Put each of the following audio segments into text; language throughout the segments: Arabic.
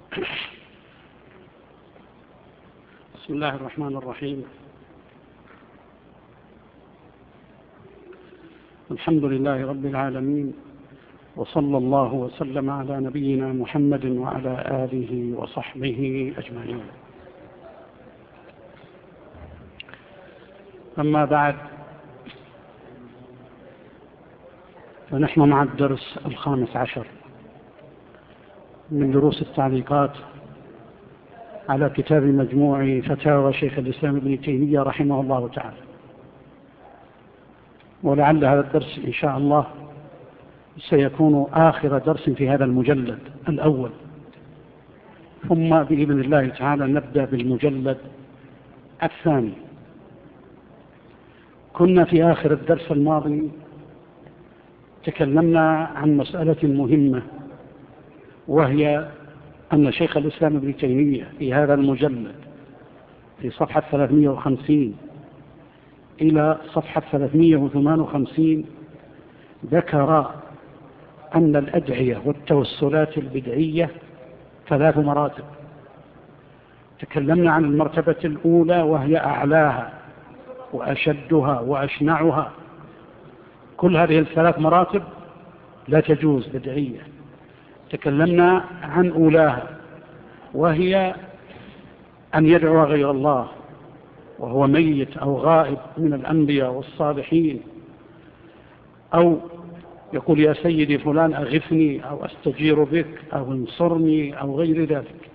بسم الله الرحمن الرحيم. الحمد لله رب العالمين، وصلى الله وسلم على نبينا محمد وعلى آله وصحبه أجمعين. أما بعد، فنحن مع الدرس 15 من دروس التعليقات على كتاب مجموع فتاوى شيخ الإسلام ابن تيمية رحمه الله تعالى، ولعل هذا الدرس إن شاء الله سيكون آخر درس في هذا المجلد الأول، ثم بإذن الله تعالى نبدأ بالمجلد الثاني. كنا في آخر الدرس الماضي تكلمنا عن مسألة مهمة، وهي أن شيخ الإسلام ابن تيمية في هذا المجلد في صفحة 350 إلى صفحة 358 ذكر أن الأدعية والتوسلات البدعية 3 مراتب. تكلمنا عن المرتبة الأولى وهي أعلاها وأشدها وأشنعها. كل هذه ال3 مراتب لا تجوز بدعية. تكلمنا عن أولاها وهي أن يدعو غير الله وهو ميت أو غائب من الأنبياء والصالحين، أو يقول يا سيدي فلان أغثني أو أستجير بك أو انصرني أو غير ذلك.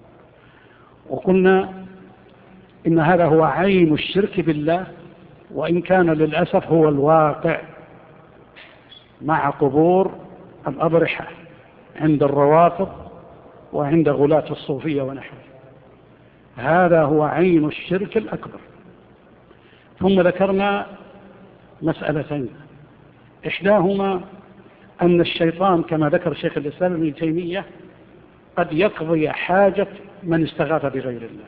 وقلنا إن هذا هو عين الشرك بالله، وإن كان للأسف هو الواقع مع قبور الأضرحة عند الروافض وعند غلاة الصوفية ونحوه. هذا هو عين الشرك الأكبر. ثم ذكرنا مسألتين، إحداهما أن الشيطان كما ذكر شيخ الإسلام ابن تيمية قد يقضي حاجة من استغاث بغير الله،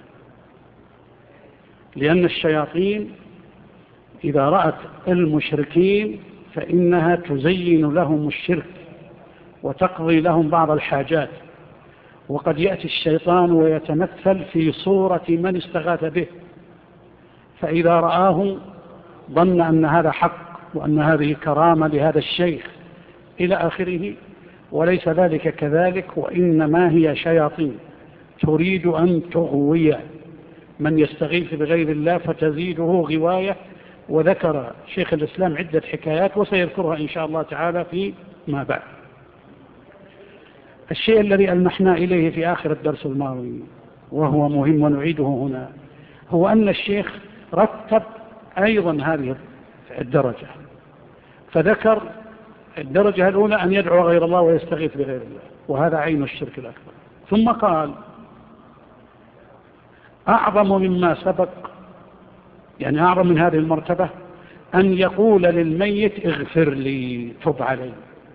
لأن الشياطين إذا رأت المشركين فإنها تزين لهم الشرك وتقضي لهم بعض الحاجات، وقد يأتي الشيطان ويتمثل في صورة من استغاث به، فإذا رآهم ظن أن هذا حق وأن هذه كرامة لهذا الشيخ إلى آخره، وليس ذلك كذلك، وإنما هي شياطين تريد أن تغوي من يستغيث بغير الله فتزيده غواية. وذكر شيخ الإسلام عدة حكايات وسيذكرها إن شاء الله تعالى في ما بعد. الشيء الذي ألمحنا إليه في آخر الدرس الماضي وهو مهم ونعيده هنا، هو أن الشيخ رتب أيضا هذه الدرجة، فذكر الدرجة الأولى أن يدعو غير الله ويستغيث بغير الله، وهذا عين الشرك الأكبر. ثم قال أعظم مما سبق، يعني أعظم من هذه المرتبة، أن يقول للميت اغفر لي تب علي،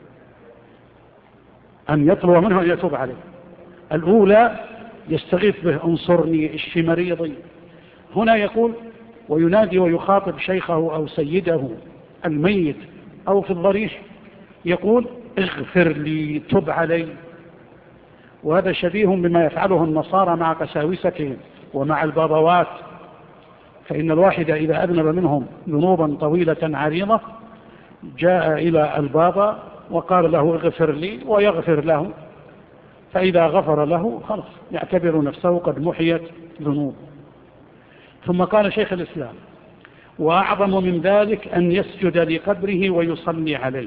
أن يطلب منه أن يتوب عليه. الأولى يستغيث به انصرني اشفي مريضي، هنا يقول وينادي ويخاطب شيخه أو سيده الميت أو في الضريح يقول اغفر لي تب علي. وهذا شبيه بما يفعله النصارى مع قساوستهم ومع البابوات، فإن الواحد إذا أذنب منهم ذنوبا طويلة عريضة جاء إلى البابا وقال له اغفر لي ويغفر له، فإذا غفر له خلاص يعتبر نفسه قد محيت ذنوب. ثم قال شيخ الإسلام وأعظم من ذلك أن يسجد لقبره ويصلي عليه.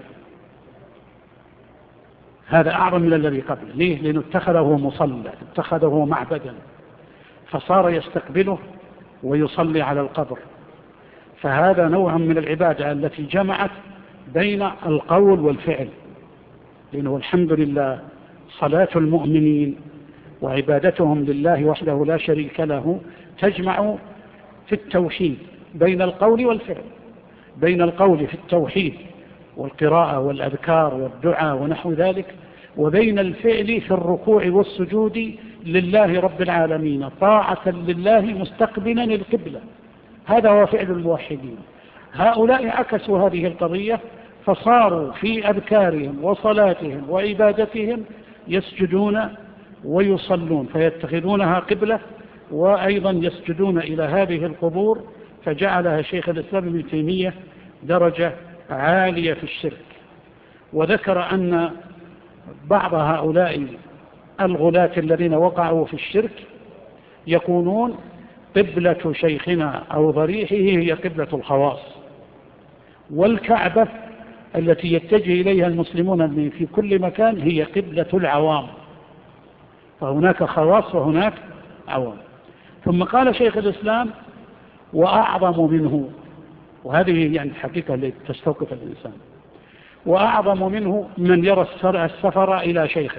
هذا أعظم من الذي قبله. ليه؟ لأنه اتخذه مصلى، اتخذه معبدا، فصار يستقبله ويصلي على القبر. فهذا نوع من العبادة التي جمعت بين القول والفعل، لأنه الحمد لله صلاة المؤمنين وعبادتهم لله وحده لا شريك له تجمع في التوحيد بين القول والفعل، بين القول في التوحيد والقراءة والأذكار والدعاء ونحو ذلك، وبين الفعل في الركوع والسجود لله رب العالمين طاعة لله مستقبلا القبلة. هذا هو فعل الموحدين. هؤلاء عكسوا هذه القضية فصاروا في أذكارهم وصلاتهم وعبادتهم يسجدون ويصلون فيتخذونها قبلة، وأيضا يسجدون إلى هذه القبور، فجعلها شيخ الإسلام ابن تيمية درجة عالية في الشرك. وذكر أن بعض هؤلاء الغلاة الذين وقعوا في الشرك يكونون قبلة شيخنا أو ضريحه هي قبلة الخواص، والكعبة التي يتجه إليها المسلمون في كل مكان هي قبلة العوام، فهناك خواص وهناك عوام. ثم قال شيخ الإسلام وأعظم منه، وهذه يعني الحقيقة التي تستوقف الإنسان، وأعظم منه من يرى السفر إلى شيخه،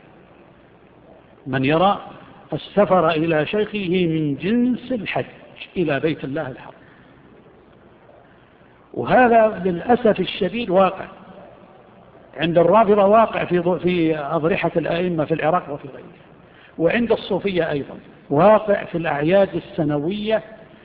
من يرى السفر إلى شيخه من جنس الحج إلى بيت الله الحرام. وهذا للأسف الشديد واقع عند الرافضة، واقع في أضرحة الأئمة في العراق وفي غيره، وعند الصوفية أيضا واقع في الأعياد السنوية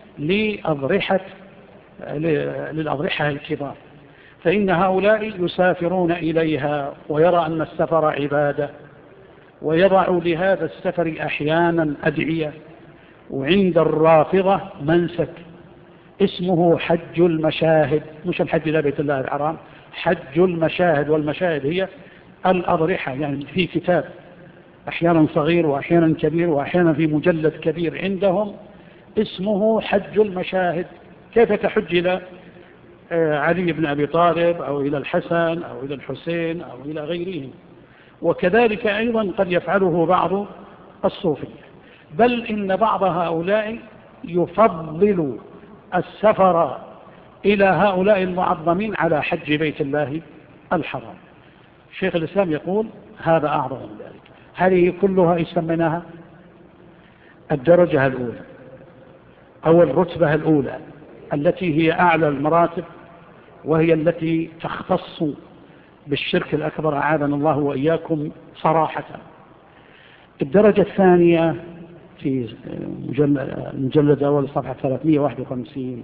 للأضرحة الكبار، فإن هؤلاء يسافرون إليها ويرى أن السفر عبادة، ويضع لهذا السفر أحيانا أدعية. وعند الرافضة منسك اسمه حج المشاهد، مش الحج إلى بيت الله الحرام، حج المشاهد، والمشاهد هي الأضرحة، يعني في كتاب أحيانا صغير وأحيانا كبير وأحيانا في مجلد كبير عندهم اسمه حج المشاهد، كيف تحج إلى علي بن أبي طالب أو إلى الحسن أو إلى الحسين أو إلى غيرهم. وكذلك أيضا قد يفعله بعض الصوفية، بل إن بعض هؤلاء يفضل السفر إلى هؤلاء المعظمين على حج بيت الله الحرام. شيخ الإسلام يقول هذا أعظم من ذلك. هذه كلها يسمونها الدرجة الأولى أو الرتبة الأولى التي هي أعلى المراتب، وهي التي تختص بالشرك الأكبر أعاذنا الله وإياكم صراحة. الدرجة الثانية في المجلد الأول صفحة 351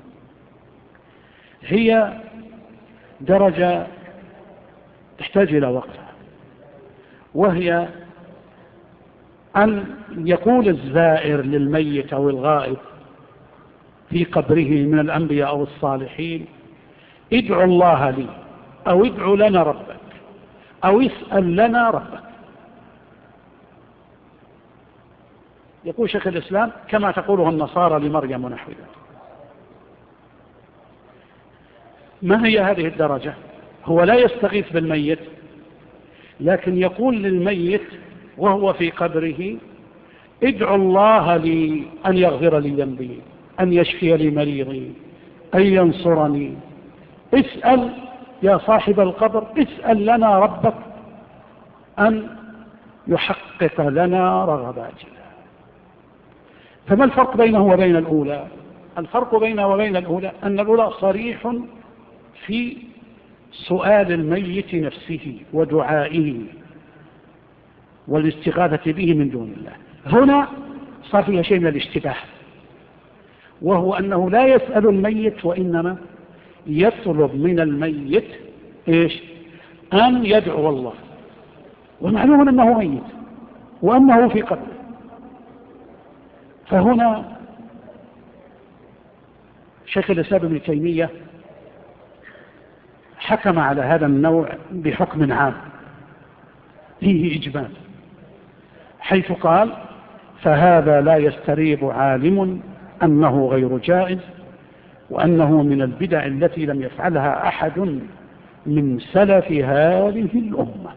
هي درجة تحتاج إلى وقفة، وهي أن يقول الزائر للميت أو الغائب في قبره من الأنبياء أو الصالحين ادعوا الله لي، أو ادعوا لنا ربك، أو اسأل لنا ربك. يقول شيخ الإسلام كما تقوله النصارى لمريم ونحو ذلك. ما هي هذه الدرجة؟ هو لا يستغيث بالميت، لكن يقول للميت وهو في قبره ادعوا الله لي أن يغفر لي ذنبي، أن يشفي لي مريضي، أن ينصرني. اسأل يا صاحب القبر، اسأل لنا ربك أن يحقق لنا رغباتنا. فما الفرق بينه وبين الأولى؟ الفرق بينه وبين الأولى أن الأولى صريح في سؤال الميت نفسه ودعائه والاستغاثة به من دون الله. هنا صار فيها شيء من الاشتباه، وهو أنه لا يسأل الميت، وإنما يطلب من الميت إيش؟ أن يدعو الله، ومعلوم أنه ميت وأنه في قبره. فهنا شيخ الإسلام ابن تيمية حكم على هذا النوع بحكم عام فيه إجمال، حيث قال فهذا لا يستريب عالم أنه غير جائز، وأنه من البدع التي لم يفعلها أحد من سلف هذه الأمة.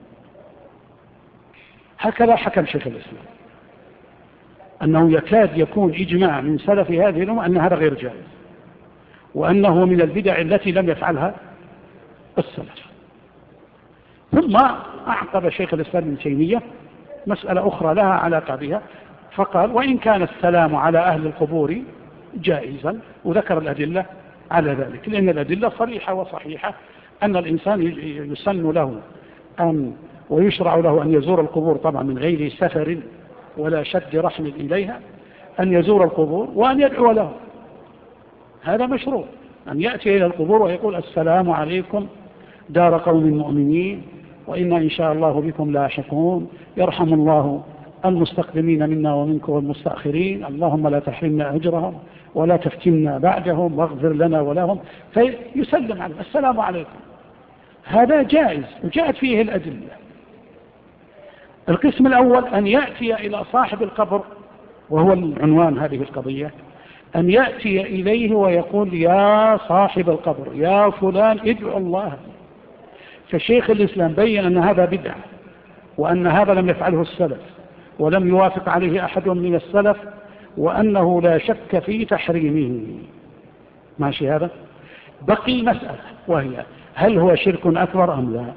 هكذا حكم شيخ الإسلام، أنه يكاد يكون إجماع من سلف هذه الأمة أن هذا غير جائز، وأنه من البدع التي لم يفعلها السلف. ثم أعقب شيخ الإسلام ابن تيمية مسألة أخرى لها علاقة بها، فقال وإن كان السلام على أهل القبور جائزا، وذكر الأدلة على ذلك، لأن الأدلة صريحة وصحيحة أن الإنسان يسن له أن ويشرع له أن يزور القبور، طبعا من غير سفر ولا شد رحم إليها، أن يزور القبور وأن يدعو له. هذا مشروع، أن يأتي إلى القبور ويقول السلام عليكم دار قوم مؤمنين، وإنا إن شاء الله بكم لاحقون، يرحم الله المستقدمين منا ومنكم والمستأخرين، اللهم لا تحرمنا أجرهم ولا تفتنا بعدهم واغفر لنا ولهم، فيسلم عليه السلام عليكم. هذا جائز وجاءت فيه الأدلة. القسم الأول أن يأتي إلى صاحب القبر، وهو العنوان هذه القضية، أن يأتي إليه ويقول يا صاحب القبر يا فلان ادعو الله. فشيخ الإسلام بين أن هذا بدعة، وأن هذا لم يفعله السلف ولم يوافق عليه أحد من السلف، وأنه لا شك في تحريمه. ماشي هذا؟ بقي مسألة، وهي هل هو شرك أكبر أم لا؟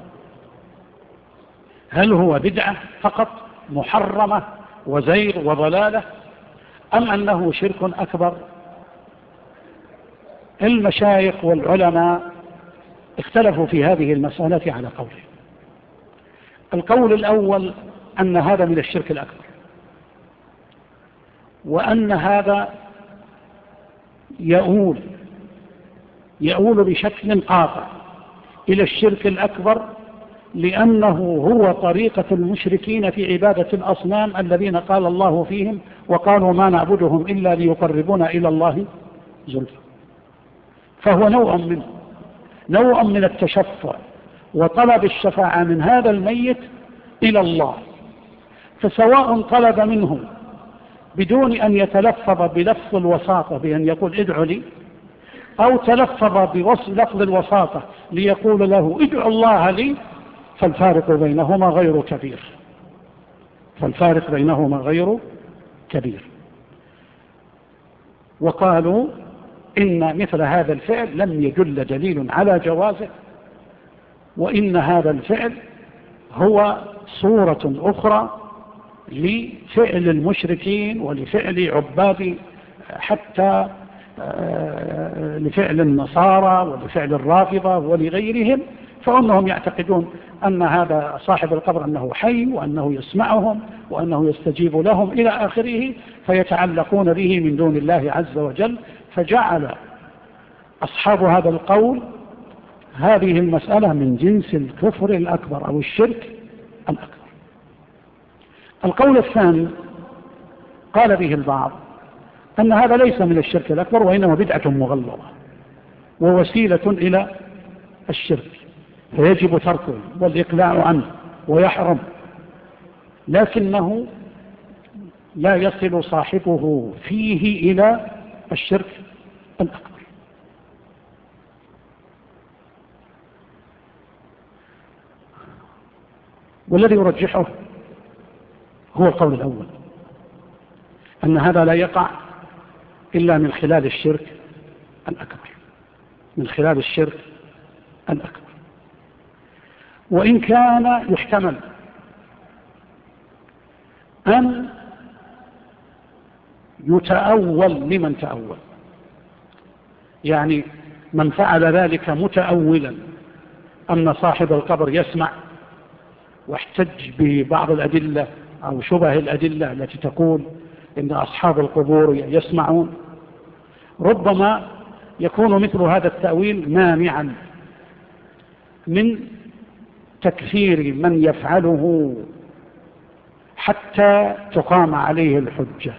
هل هو بدعة فقط محرمة وزيغ وضلالة، أم أنه شرك أكبر؟ المشايخ والعلماء اختلفوا في هذه المسألة على قولين. القول الأول أن هذا من الشرك الأكبر، وأن هذا يؤول بشكل قاطع إلى الشرك الأكبر، لأنه هو طريقة المشركين في عبادة الأصنام الذين قال الله فيهم وقالوا ما نعبدهم إلا ليقربونا إلى الله زلفى. فهو نوع من التشفع وطلب الشفاعة من هذا الميت إلى الله. فسواء طلب منه بدون أن يتلفظ بلفظ الوساطة بأن يقول ادعو لي، أو تلفظ بلفظ الوساطة ليقول له ادعو الله لي، فالفارق بينهما غير كبير. وقالوا إن مثل هذا الفعل لم يدل دليل على جوازه، وإن هذا الفعل هو صورة أخرى لفعل المشركين ولفعل عباد، حتى لفعل النصارى ولفعل الرافضة ولغيرهم، فأنهم يعتقدون أن هذا صاحب القبر أنه حي وأنه يسمعهم وأنه يستجيب لهم إلى آخره، فيتعلقون به من دون الله عز وجل. فجعل أصحاب هذا القول هذه المسألة من جنس الكفر الأكبر أو الشرك الأكبر. القول الثاني قال به البعض أن هذا ليس من الشرك الأكبر، وإنما بدعة مغلظة ووسيلة إلى الشرك، فيجب تركه والإقلاع عنه ويحرم، لكنه لا يصل صاحبه فيه إلى الشرك الأكبر. والذي يرجحه هو القول الأول، أن هذا لا يقع إلا من خلال الشرك الأكبر، وإن كان يحتمل أن يتأول لمن تأول، يعني من فعل ذلك متأولا أن صاحب القبر يسمع، واحتج ببعض الأدلة أو شبه الأدلة التي تقول إن أصحاب القبور يسمعون، ربما يكون مثل هذا التأويل مانعا من تكفير من يفعله حتى تقام عليه الحجة.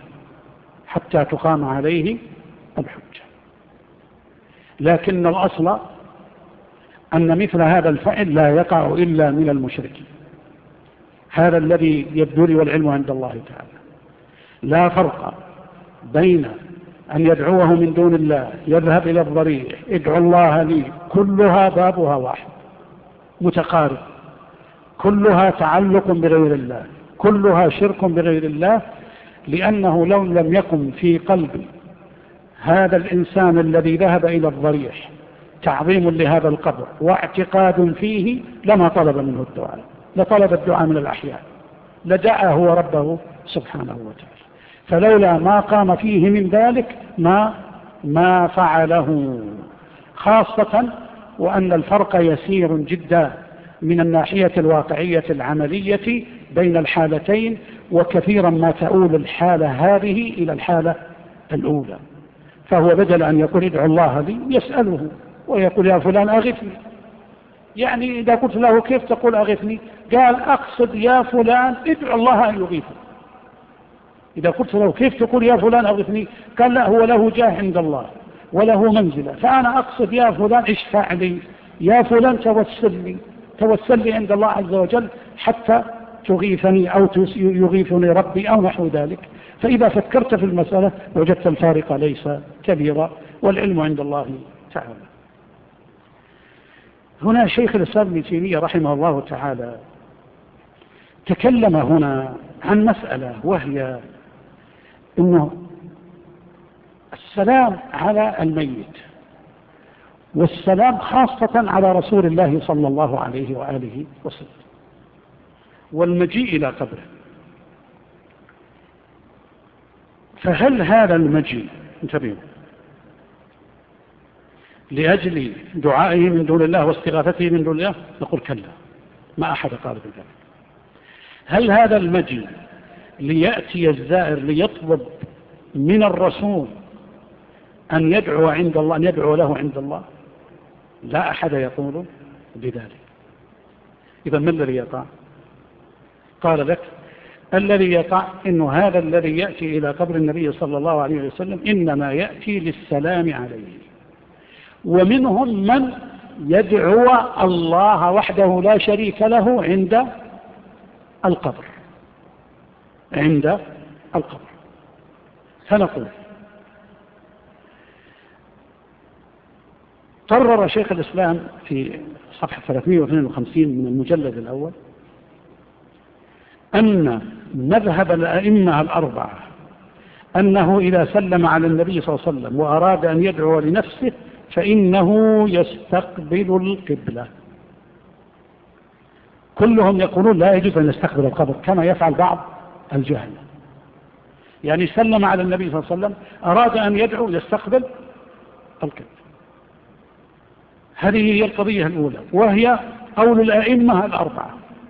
لكن الأصل أن مثل هذا الفعل لا يقع إلا من المشركين. هذا الذي يبدو لي والعلم عند الله تعالى. لا فرق بين أن يدعوه من دون الله، يذهب إلى الضريح ادعو الله لي، كلها بابها واحد متقارب، كلها تعلق بغير الله، كلها شرك بغير الله، لأنه لو لم يكن في قلب هذا الإنسان الذي ذهب إلى الضريح تعظيم لهذا القبر واعتقاد فيه لما طلب منه الدعاء، لطلب الدعاء من الأحياء، لدعا هو ربه سبحانه وتعالى. فلولا ما قام فيه من ذلك ما فعله، خاصة وأن الفرق يسير جدا من الناحية الواقعية العملية بين الحالتين، وكثيرا ما تؤول الحالة هذه إلى الحالة الأولى. فهو بدل أن يقول ادعو الله لي يسأله ويقول يا فلان أغثني، يعني إذا قلت له كيف تقول أغثني؟ قال أقصد يا فلان ادعو الله أن يغيثك، إذا قلت له كيف تقول يا فلان أغثني؟ قال لا، هو له جاه عند الله وله منزلة، فأنا أقصد يا فلان اشفع لي، يا فلان توسل لي عند الله عز وجل حتى تغيثني أو يغيثني ربي أو نحو ذلك. فإذا فكرت في المسألة وجدت الفارق ليس كبيرا، والعلم عند الله تعالى. هنا شيخ الإسلام ابن تيمية رحمه الله تعالى تكلم هنا عن مسألة، وهي إنه السلام على الميت، والسلام خاصة على رسول الله صلى الله عليه وآله وسلم، والمجيء إلى قبره. فهل هذا المجيء انتبهوا لأجل دعائه من دون الله واستغاثته من دون الله؟ نقول كلا، ما أحد قال بذلك. هل هذا المجيء ليأتي الزائر ليطلب من الرسول أن يدعو عند الله، أن يدعو له عند الله؟ لا أحد يقول بذلك. إذا ما الذي يقع؟ قال لك الذي يقع إنه هذا الذي يأتي إلى قبر النبي صلى الله عليه وسلم إنما يأتي للسلام عليه، ومنهم من يدعو الله وحده لا شريك له عند القبر، عند القبر. فنقول قرر شيخ الإسلام في صفحة 352 من المجلد الأول أن مذهب الأئمة الأربعة أنه إذا سلم على النبي صلى الله عليه وسلم وأراد أن يدعو لنفسه فإنه يستقبل القبلة. كلهم يقولون لا يجوز أن يستقبل القبر كما يفعل بعض الجهل، يعني سلم على النبي صلى الله عليه وسلم أراد أن يدعو يستقبل القبلة. هذه هي القضية الأولى، وهي قول الأئمة الأربعة.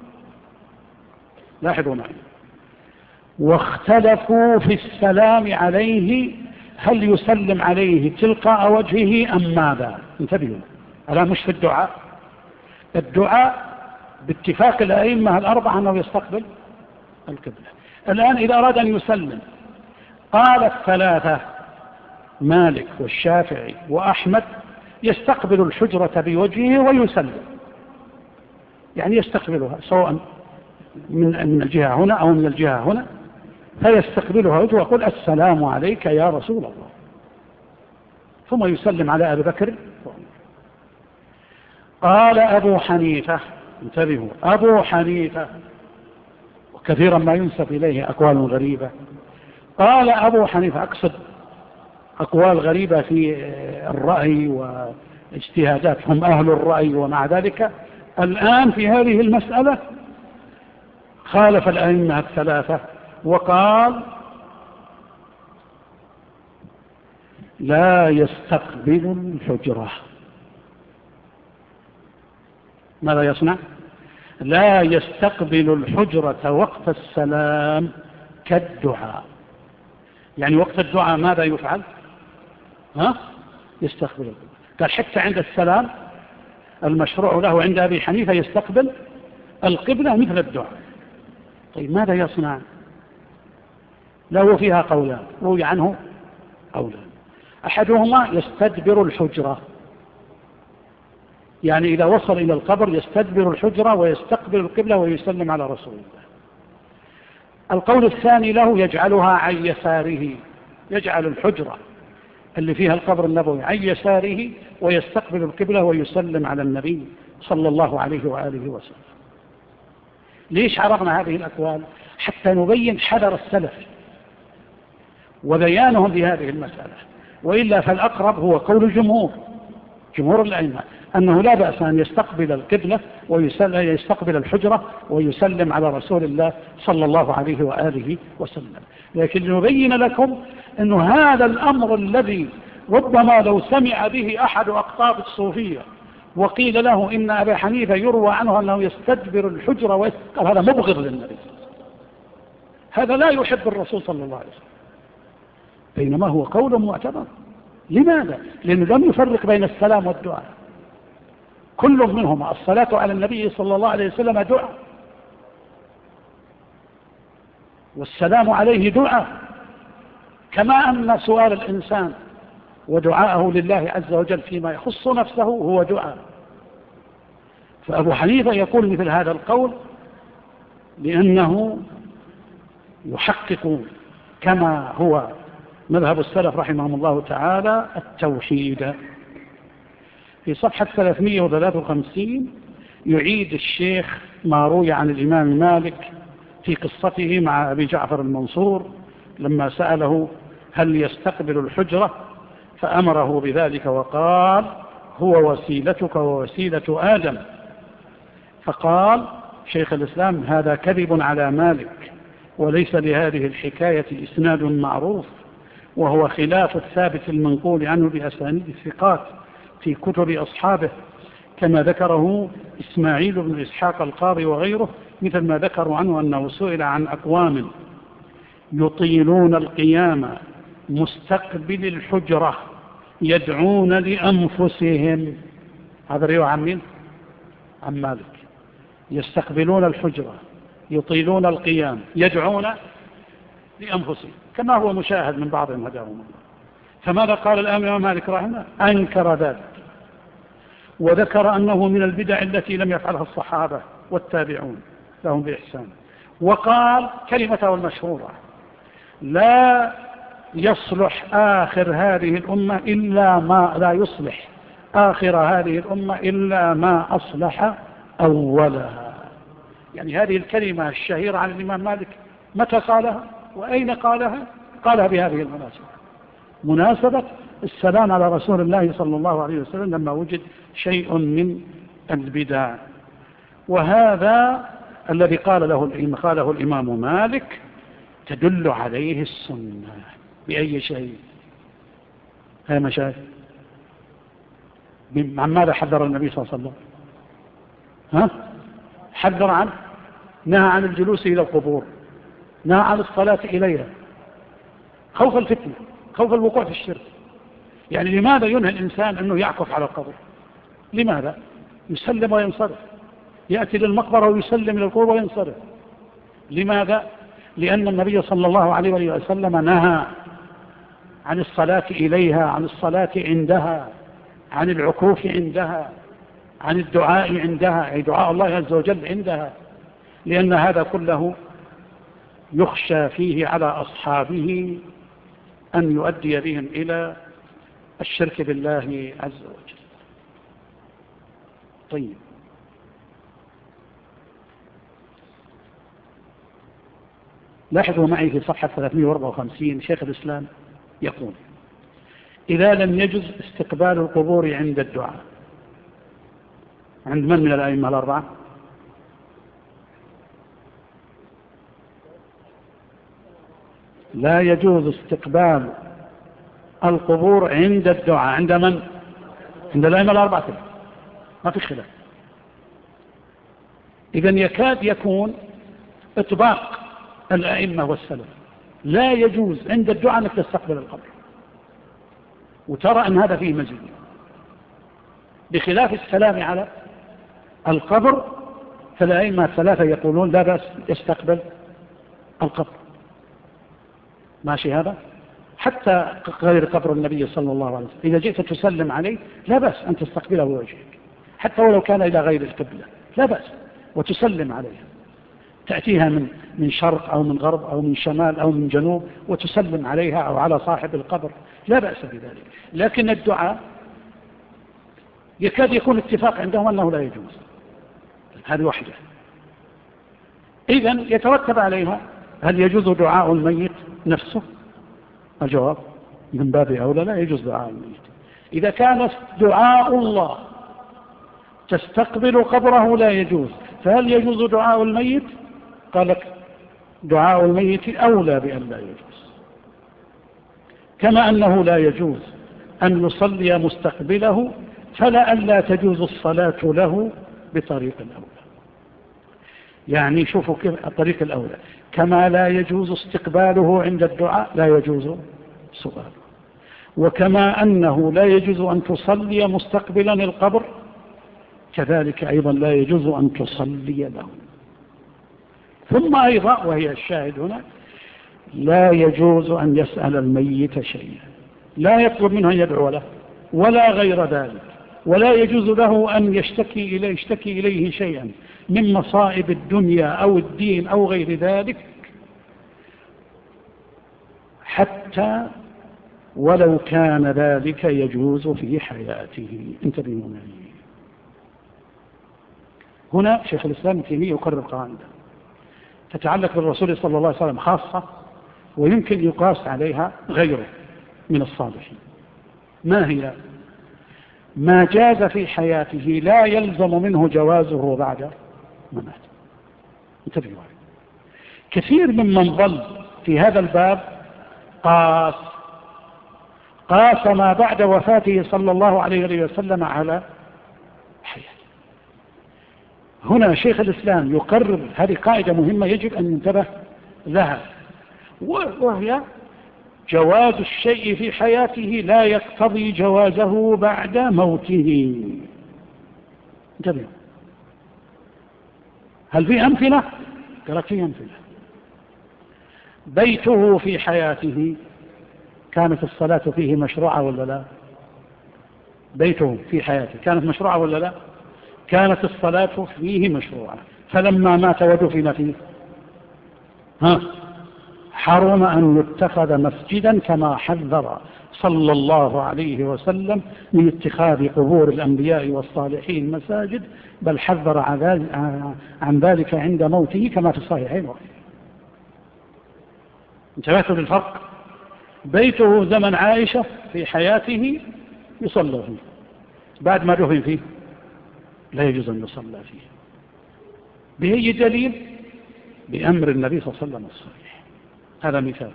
لاحظوا معي، واختلفوا في السلام عليه، هل يسلم عليه تلقاء وجهه أم ماذا؟ انتبهوا، ألا مش في الدعاء. الدعاء باتفاق الأئمة الأربعة أنه يستقبل القبلة. الآن إذا أراد أن يسلم، قال الثلاثة مالك والشافعي وأحمد يستقبل الحجرة بوجهه ويسلم، يعني يستقبلها سواء من الجهة هنا أو من الجهة هنا، فيستقبلها وجهه ويقول السلام عليك يا رسول الله، ثم يسلم على أبي بكر. قال أبو حنيفة، انتبهوا، أبو حنيفة وكثيرا ما ينسب إليه أقوال غريبة، قال أبو حنيفة، أقصد أقوال غريبة في الرأي واجتهادات، هم أهل الرأي، ومع ذلك الآن في هذه المسألة خالف الأئمة الثلاثة وقال لا يستقبل الحجرة. ماذا يصنع؟ لا يستقبل الحجرة وقت السلام كالدعاء، يعني وقت الدعاء ماذا يفعل؟ يستقبل القبلة. قال حتى عند السلام المشروع له عند أبي حنيفة يستقبل القبلة مثل الدعاء. طيب ماذا يصنع؟ له فيها قولان، روي عنه قولان. أحدهما يستدبر الحجرة، يعني إذا وصل إلى القبر يستدبر الحجرة ويستقبل القبلة ويسلم على رسول الله. القول الثاني له يجعلها عن يساره، يجعل الحجرة اللي فيها القبر النبوي عن يساره ويستقبل القبلة ويسلم على النبي صلى الله عليه وآله وسلم. ليش عرضنا هذه الأقوال؟ حتى نبين حذر السلف وبيانهم لهذه المسألة، وإلا فالأقرب هو قول جمهور الأئمة أنه لا بأس أن يستقبل القبلة ويستقبل الحجرة ويسلم على رسول الله صلى الله عليه وآله وسلم. لكن نبين لكم أن هذا الأمر الذي ربما لو سمع به أحد أقطاب الصوفية وقيل له إن أبا حنيفة يروى عنه أنه يستدبر الحجرة ويستقبل، هذا مبغض للنبي، هذا لا يحب الرسول صلى الله عليه وسلم، بينما هو قول معتبر. لماذا؟ لأنه لم يفرق بين السلام والدعاء، كل منهما الصلاة على النبي صلى الله عليه وسلم دعاء. والسلام عليه دعاء، كما أن سؤال الإنسان ودعاءه لله عز وجل فيما يخص نفسه هو دعاء. فأبو حنيفة يقول مثل هذا القول لأنه يحقق كما هو مذهب السلف رحمهم الله تعالى التوحيد. في صفحة 353 يعيد الشيخ ما روي عن الإمام مالك في قصته مع أبي جعفر المنصور لما سأله هل يستقبل الحجرة فأمره بذلك وقال هو وسيلتك ووسيلة آدم. فقال شيخ الإسلام هذا كذب على مالك، وليس لهذه الحكاية إسناد معروف، وهو خلاف الثابت المنقول عنه بأسانيد الثقات في كتب أصحابه، كما ذكره إسماعيل بن إسحاق القاضي وغيره، مثل ما ذكروا عنه أنه سئل عن أقوام يطيلون القيام مستقبل الحجرة يدعون لأنفسهم. هذا رواية عن مين؟ عن مالك. يستقبلون الحجرة يطيلون القيام يدعون لأنفسهم، كما هو مشاهد من بعضهم هداهم الله. فماذا قال الإمام مالك رحمه؟ أنكر ذلك، وذكر أنه من البدع التي لم يفعلها الصحابة والتابعون لهم بإحسان، وقال كلمته المشهورة لا يصلح آخر هذه الأمة إلا ما لا يصلح آخر هذه الأمة إلا ما أصلح أولها. يعني هذه الكلمة الشهيرة عن الإمام مالك متى قالها وأين قالها؟ قالها بهذه المناسبة، مناسبة السلام على رسول الله صلى الله عليه وسلم لما وجد شيء من البدع. وهذا الذي قاله الإمام مالك تدل عليه السنة بأي شيء؟ هذا مشاهد عن ماذا حذر النبي صلى الله عليه وسلم؟ حذر عنه، نهى عن الجلوس إلى القبور، نهى عن الصلاة إليها، خوف الفتنة، خوف الوقوع في الشرك. يعني لماذا ينهى الإنسان أنه يعكف على القبر؟ لماذا؟ يسلم وينصرف، يأتي للمقبرة ويسلم للقبور وينصرف. لماذا؟ لأن النبي صلى الله عليه وسلم نهى عن الصلاة إليها، عن الصلاة عندها، عن العكوف عندها، عن الدعاء عندها، أي دعاء الله عز وجل عندها، لأن هذا كله يخشى فيه على أصحابه أن يؤدي بهم إلى الشرك بالله عز وجل. طيب، لاحظوا معي في صفحة 354 شيخ الإسلام يقول إذا لم يجز استقبال القبور عند الدعاء، عند من الأئمة الأربعة؟ لا يجوز استقبال القبور عند الدعاء عند من؟ عند الأئمة الأربعة، ما في خلاف. إذن يكاد يكون إطباق الأئمة والسلف لا يجوز عند الدعاء أنك تستقبل القبر، وترى أن هذا فيه مزيد، بخلاف السلام على القبر فالأئمة الثلاثة يقولون لا بأس يستقبل القبر، ماشي هذا؟ حتى غير قبر النبي صلى الله عليه وسلم إذا جئت تسلم عليه لا بأس أن تستقبله بوجهك، حتى ولو كان إلى غير القبلة لا بأس، وتسلم عليها، تأتيها من شرق أو من غرب أو من شمال أو من جنوب وتسلم عليها أو على صاحب القبر، لا بأس بذلك. لكن الدعاء يكاد يكون اتفاق عندهم أنه لا يجوز، هذه واحدة. إذن يترتب عليها هل يجوز دعاء الميت نفسه؟ الجواب من باب أولى لا يجوز دعاء الميت. إذا كان دعاء الله تستقبل قبره لا يجوز، فهل يجوز دعاء الميت؟ قال لك دعاء الميت أولى بأن لا يجوز، كما أنه لا يجوز أن يصلي مستقبله فلا أن لا تجوز الصلاة له بطريق الأولى. يعني شوفوا كيف الطريق الأولى، كما لا يجوز استقباله عند الدعاء لا يجوز سؤاله، وكما أنه لا يجوز أن تصلي مستقبلا القبر كذلك أيضا لا يجوز أن تصلي له. ثم أيضا وهي الشاهد هنا لا يجوز أن يسأل الميت شيئا، لا يطلب منه أن يدعو له ولا غير ذلك، ولا يجوز له أن يشتكي إليه شيئا من مصائب الدنيا أو الدين أو غير ذلك، حتى ولو كان ذلك يجوز في حياته. انتبهوا معي. هنا شيخ الإسلام ابن تيمية يقرر قاعدة تتعلق بالرسول صلى الله عليه وسلم خاصة، ويمكن يقاس عليها غيره من الصالحين. ما هي؟ ما جاز في حياته لا يلزم منه جوازه بعد مماته. انتبهوا. كثير ممن ظل في هذا الباب قاس ما بعد وفاته صلى الله عليه وسلم على حياته. هنا شيخ الإسلام يقرر هذه قاعدة مهمة يجب أن ينتبه لها، وهي جواز الشيء في حياته لا يقتضي جوازه بعد موته. انتبهوا. هل في أمثلة؟ قالت في أمثلة. بيته في حياته كانت الصلاة فيه مشروعة ولا لا؟ بيته في حياته كانت مشروعة ولا لا؟ كانت الصلاة فيه مشروعة، فلما مات ودفن فيه حرم أن يتخذ مسجدا كما حذر صلى الله عليه وسلم من اتخاذ قبور الأنبياء والصالحين مساجد، بل حذر عن ذلك عند موته كما في الصحيحين. انتبهتوا للفرق؟ بيته زمن عائشة في حياته يصلى فيه، بعد ما دفن فيه لا يجوز أن يصلى فيه. بأي دليل؟ بأمر النبي صلى الله عليه وسلم الصحيح. هذا مثال.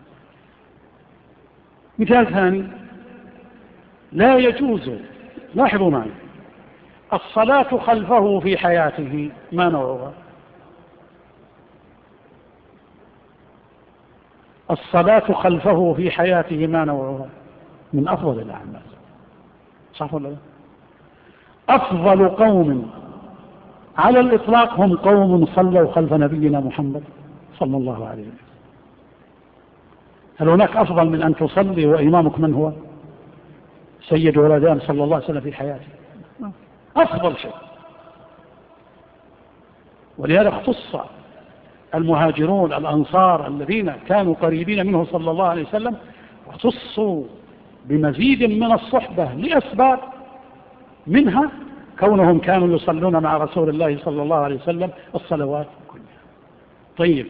مثال ثاني، لا يجوز، لاحظوا معي، الصلاة خلفه في حياته ما نوعها؟ الصلاة خلفه في حياته ما نوعها؟ من أفضل الأعمال، صح ولا لا؟ أفضل قوم على الإطلاق هم قوم صلوا خلف نبينا محمد صلى الله عليه وسلم. هل هناك أفضل من أن تصلي وإمامك من هو؟ سيد ولدان صلى الله عليه وسلم في حياته، أفضل شيء. ولهذا اختص المهاجرون الأنصار الذين كانوا قريبين منه صلى الله عليه وسلم، اختصوا بمزيد من الصحبة لأسباب، منها كونهم كانوا يصلون مع رسول الله صلى الله عليه وسلم الصلوات كلها. طيب،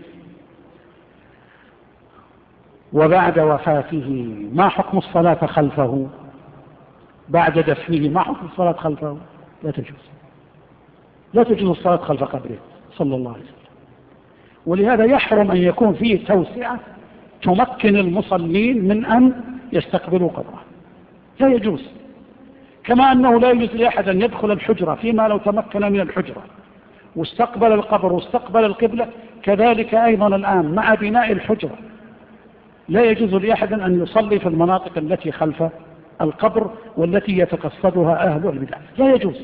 وبعد وفاته ما حكم الصلاة خلفه؟ بعد دفنه ما حكم الصلاة خلفه؟ لا تجوز، لا تجوز الصلاة خلف قبره صلى الله عليه وسلم. ولهذا يحرم أن يكون فيه توسعة تمكن المصلين من أن يستقبلوا قبره، لا يجوز. كما أنه لا يجوز لأحد أن يدخل الحجرة فيما لو تمكن من الحجرة واستقبل القبر واستقبل القبلة، كذلك أيضا الآن مع بناء الحجرة لا يجوز لأحد أن يصلي في المناطق التي خلف القبر والتي يتقصدها أهل البدع، لا يجوز.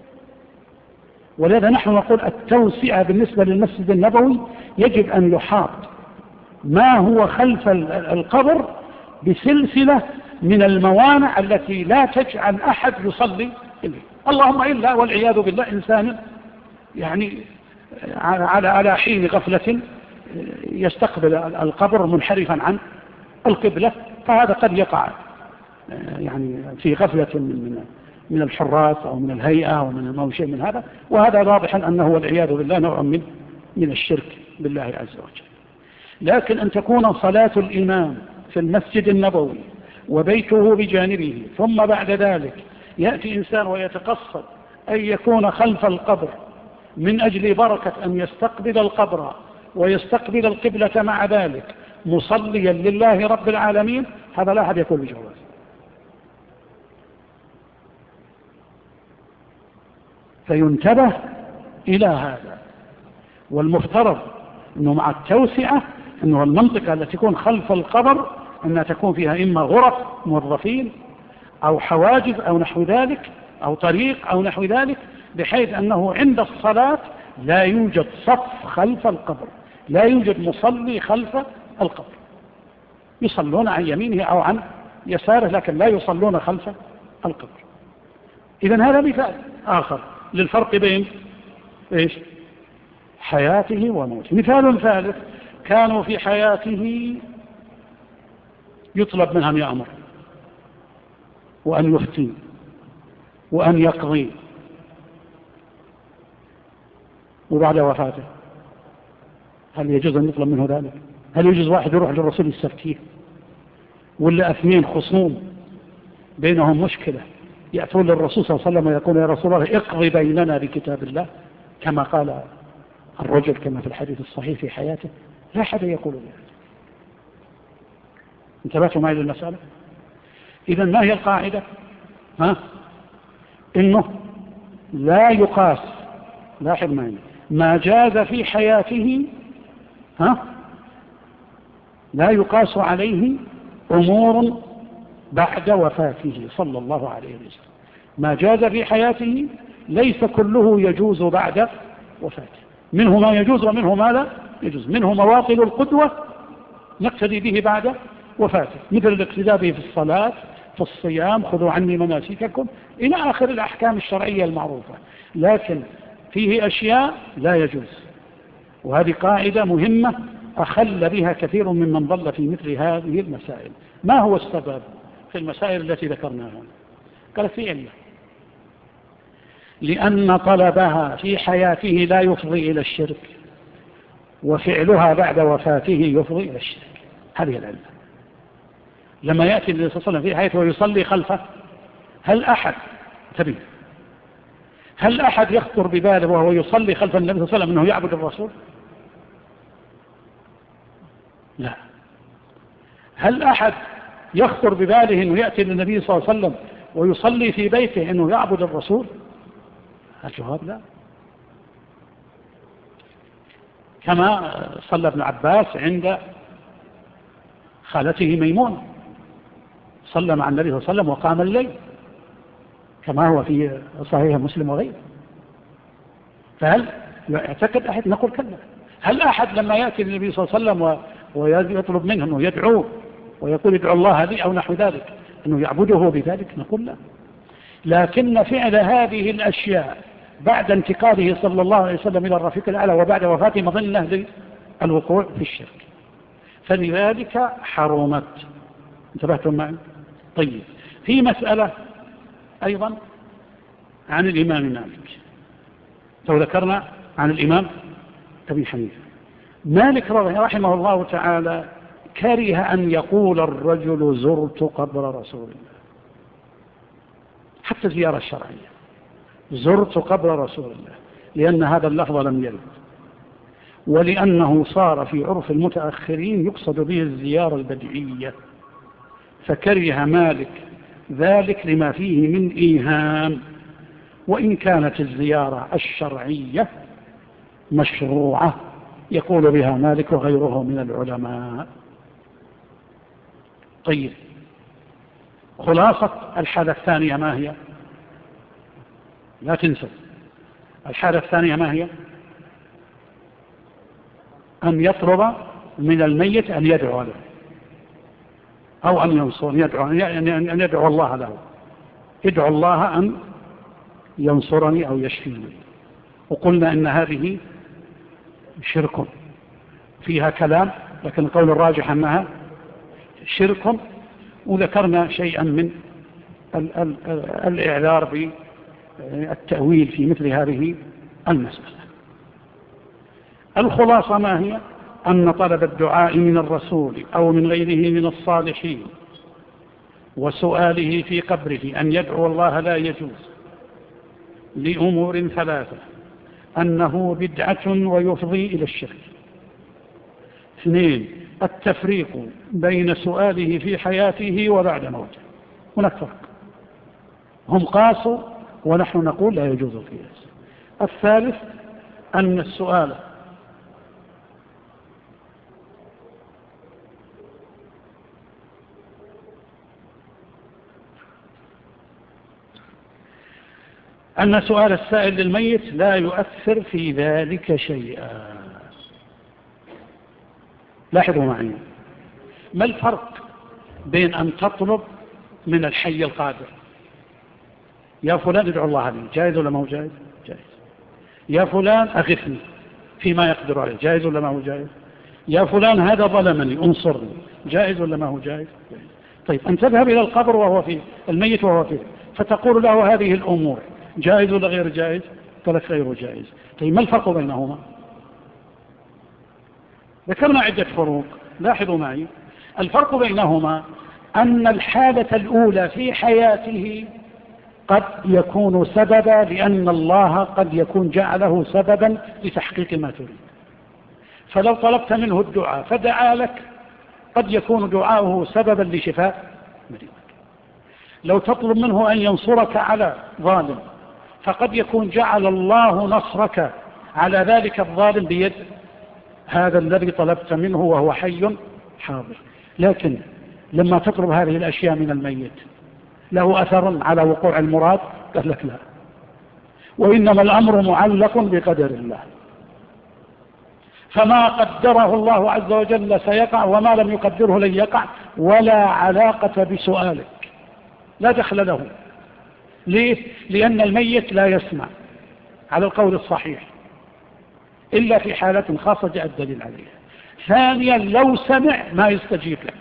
ولهذا نحن نقول التوسعة بالنسبة للمسجد النبوي يجب أن يحاط ما هو خلف القبر بسلسلة من الموانع التي لا تجعل أحد يصلي إليه، اللهم إلا والعياذ بالله إنسان يعني على حين غفلة يستقبل القبر منحرفا عن القبلة، فهذا قد يقع يعني في غفلة من الحراس أو من الهيئة أو من شيء من هذا، وهذا واضح أنه والعياذ بالله نوع من الشرك بالله عز وجل. لكن أن تكون صلاة الإمام في المسجد النبوي وبيته بجانبه، ثم بعد ذلك يأتي إنسان ويتقصد أن يكون خلف القبر من أجل بركة أن يستقبل القبر ويستقبل القبلة مع ذلك مصليا لله رب العالمين، هذا لا أحد يكون بجواز. فينتبه إلى هذا. والمفترض أنه مع التوسعة أنه المنطقة التي تكون خلف القبر أنها تكون فيها إما غرف موظفين أو حواجز أو نحو ذلك أو طريق أو نحو ذلك، بحيث أنه عند الصلاة لا يوجد صف خلف القبر، لا يوجد مصلي خلف القبر، يصلون عن يمينه أو عن يساره، لكن لا يصلون خلف القبر. إذن هذا مثال آخر للفرق بين إيش؟ حياته وموته. مثال ثالث، كانوا في حياته يطلب منهم يأمر وأن يفتي وأن يقضي، وبعد وفاته هل يجوز أن يطلب منه ذلك؟ هل يجوز واحد يروح للرسول يستفتيه؟ ولا اثنين خصوم بينهم مشكلة يأتون للرسول صلى الله عليه وسلم ويقول يا رسول الله اقضي بيننا بكتاب الله، كما قال الرجل كما في الحديث الصحيح في حياته؟ لا أحد يقول ذلك. انتبهتوا معي للمسألة؟ إذن ما هي القاعدة؟ إنه لا يقاس، لاحظ معي، ما جاز في حياته لا يقاس عليه أمور بعد وفاته صلى الله عليه وسلم. ما جاز في حياته ليس كله يجوز بعد وفاته، منه ما يجوز ومنه ما لا يجوز، منه مواطن القدوة نقتدي به بعد وفاته، مثل الاقتداء به في الصلاة، في الصيام، خذوا عني مناسككم، إلى آخر الأحكام الشرعية المعروفة. لكن فيه أشياء لا يجوز، وهذه قاعدة مهمة أخل بها كثير ممن ضل في مثل هذه المسائل. ما هو السبب في المسائل التي ذكرناها؟ قال في علة، لأن طلبها في حياته لا يفضي إلى الشرك، وفعلها بعد وفاته يفضي إلى الشرك. هذه العلة. لما يأتي النبي صلى الله عليه وسلم في حياته ويصلي خلفه، هل أحد يخطر بباله وهو يصلي خلف النبي صلى الله عليه وسلم أنه يعبد الرسول؟ لا. هل أحد يخطر بباله أنه يأتي للنبي صلى الله عليه وسلم ويصلي في بيته أنه يعبد الرسول؟ الجواب لا. كما صلى ابن عباس عند خالته ميمونة، صلى مع النبي صلى الله عليه وسلم وقام الليل، كما هو في صحيح مسلم وغيره. فهل يعتقد أحد؟ نقول كلا. هل أحد لما يأتي للنبي صلى الله عليه وسلم ويطلب منه أنه يدعوه ويقول ادعو الله لي أو نحو ذلك أنه يعبده بذلك؟ نقول لا. لكن فعل هذه الأشياء بعد انتقاله صلى الله عليه وسلم إلى الرفيق الأعلى وبعد وفاته مظنة للوقوع في الشرك، فلذلك حرمت. انتبهتم معي؟ طيب، في مسألة أيضا عن الإمام مالك، لو ذكرنا عن الإمام أبي حنيفة. مالك رحمه الله تعالى كره أن يقول الرجل زرت قبر رسول الله، حتى زيارة الشرعية، زرت قبر رسول الله، لأن هذا اللفظ لم يرد، ولأنه صار في عرف المتأخرين يقصد به الزيارة البدعية، فكره مالك ذلك لما فيه من إيهام، وإن كانت الزيارة الشرعية مشروعة يقول بها مالك وغيره من العلماء. طيب، خلاصة الحالة الثانية ما هي؟ لا تنسوا الحالة الثانية ما هي؟ أن يطلب من الميت أن يدعو له أو أن ينصر، أن يدعو الله له، يدعو الله أن ينصرني أو يشفيني. وقلنا إن هذه شرك فيها كلام، لكن القول الراجح أنها شرك، وذكرنا شيئا من الإعذار بالتأويل في مثل هذه المسألة. الخلاصة ما هي؟ أن طلب الدعاء من الرسول أو من غيره من الصالحين وسؤاله في قبره أن يدعو الله لا يجوز لأمور ثلاثة: أنه بدعة ويفضي إلى الشرك. 2، التفريق بين سؤاله في حياته وبعد موته. هناك فرق، هم قاسوا ونحن نقول لا يجوز القياس. 3، أن السؤال أن سؤال السائل للميت لا يؤثر في ذلك شيئا. لاحظوا معي، ما الفرق بين أن تطلب من الحي القادر؟ يا فلان ادعو الله لي، جائز ولا ما هو جائز؟ جائز. يا فلان أغثني فيما يقدر عليه، جائز ولا ما هو جائز؟ يا فلان هذا ظلمني انصرني، جائز ولا ما هو جائز؟ جائز. طيب أن تذهب إلى القبر وهو فيه، الميت وهو فيه، فتقول له هذه الأمور جائز ولا غير جائز؟ قال لك غير جائز. طيب ما الفرق بينهما؟ ذكرنا عدة فروق، لاحظوا معي. الفرق بينهما أن الحالة الأولى في حياته قد يكون سببا، لأن الله قد يكون جعله سببا لتحقيق ما تريد. فلو طلبت منه الدعاء فدعا لك، قد يكون دعاؤه سببا لشفاء مريضك. لو تطلب منه أن ينصرك على ظالم، فقد يكون جعل الله نصرك على ذلك الظالم بيد هذا الذي طلبت منه وهو حي حاضر. لكن لما تطلب هذه الأشياء من الميت له أثر على وقوع المراد؟ قال لك لا، وإنما الأمر معلق بقدر الله، فما قدره الله عز وجل سيقع وما لم يقدره لن يقع، ولا علاقة بسؤالك، لا دخل له. ليه؟ لأن الميت لا يسمع على القول الصحيح إلا في حالة خاصة جاء الدليل عليها. ثانيا لو سمع ما يستجيب لك،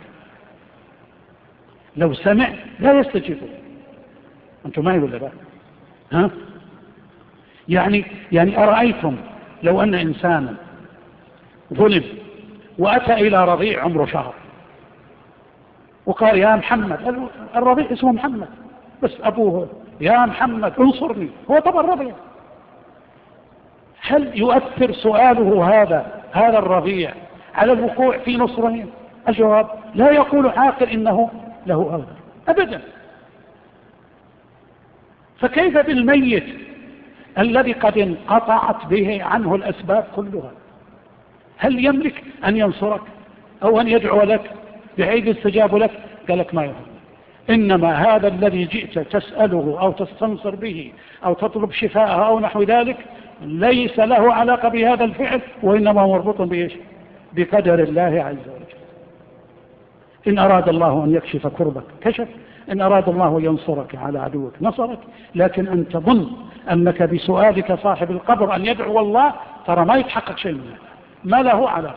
لو سمع لا يستجيب لك. أنتم معي ولا لا؟ ها؟ يعني أرأيتم لو أن إنسانا ظلم وأتى إلى رضيع عمره شهر وقال يا محمد، الرضيع اسمه محمد بس أبوه يا محمد انصرني، هو طبعا رضيع، هل يؤثر سؤاله هذا الرضيع على الوقوع في نصره؟ الجواب لا يقول عاقل إنه له أولى أبدا. فكيف بالميت الذي قد انقطعت به عنه الأسباب كلها؟ هل يملك أن ينصرك أو أن يدعو لك بحيث يستجاب لك؟ قال لك ما يهم، إنما هذا الذي جئت تسأله أو تستنصر به أو تطلب شفاءه أو نحو ذلك ليس له علاقة بهذا الفعل، وإنما مربوط بإيش؟ بقدر الله عز وجل. إن أراد الله أن يكشف كربك كشف، إن أراد الله ينصرك على عدوك نصرك. لكن أن تظن أنك بسؤالك صاحب القبر أن يدعو الله، ترى ما يتحقق شيء منه، ما له علاقة.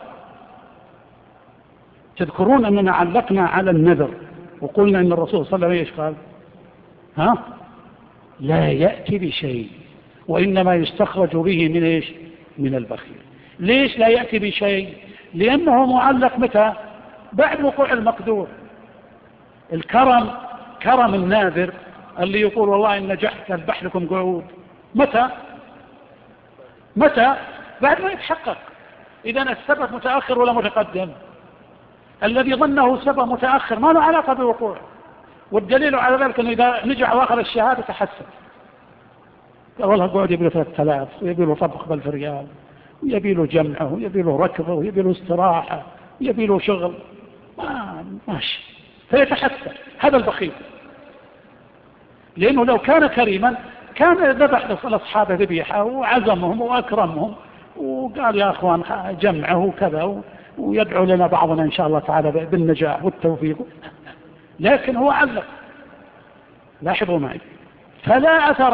تذكرون أننا علقنا على النذر وقلنا أن الرسول صلى الله عليه وسلم قال ها لا يأتي بشيء وإنما يستخرج به من إيش؟ من البخيل. ليش لا يأتي بشيء؟ لأنه معلق متى؟ بعد وقوع المقدور. الكرم كرم الناذر اللي يقول والله إن نجحت أذبح لكم قعود، متى؟ بعد ما يتحقق. إذا السبب متأخر ولا متقدم؟ الذي ظنه سبب متأخر ما له علاقة بوقوع، والدليل على ذلك أنه إذا نجح وآخر الشهادة تحسن. والله قعد يبي له 3000 ويبي له طبخ بالفريال ويبي له جمعه ويبي له ركضه ويبي له استراحة ويبي له شغل، ماشي، فيتحسن. هذا البخيل، لأنه لو كان كريما كان ذبح لأصحابه ذبيحة وعزمهم وأكرمهم وقال يا أخوان جمعه كذا ويدعو لنا بعضنا إن شاء الله تعالى بالنجاح والتوفيق. لكن هو علق، لاحظوا معي، فلا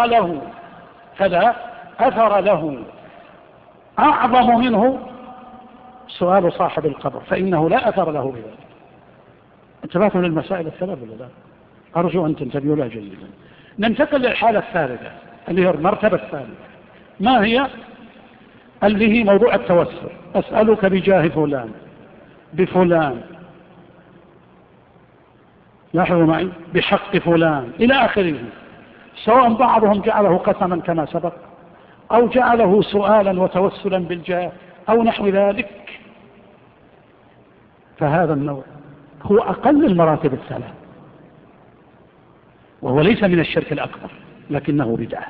أثر له أعظم منه سؤال صاحب القبر، فإنه لا أثر له بذلك. انتبهتم للمسائل الثلاث ولا لا؟ أرجو أن تنتبهوا لها جيدا. ننتقل للحالة الثالثة اللي هي المرتبة الثالثة. ما هي؟ اللي هي موضوع التوسل. أسألك بجاه فلان بفلان، لاحظوا معي، بحق فلان إلى آخره، سواء بعضهم جعله قسما كما سبق أو جعله سؤالا وتوسلا بالجاه أو نحو ذلك. فهذا النوع هو أقل المراتب الثلاث، وهو ليس من الشرك الأكبر لكنه بدعة.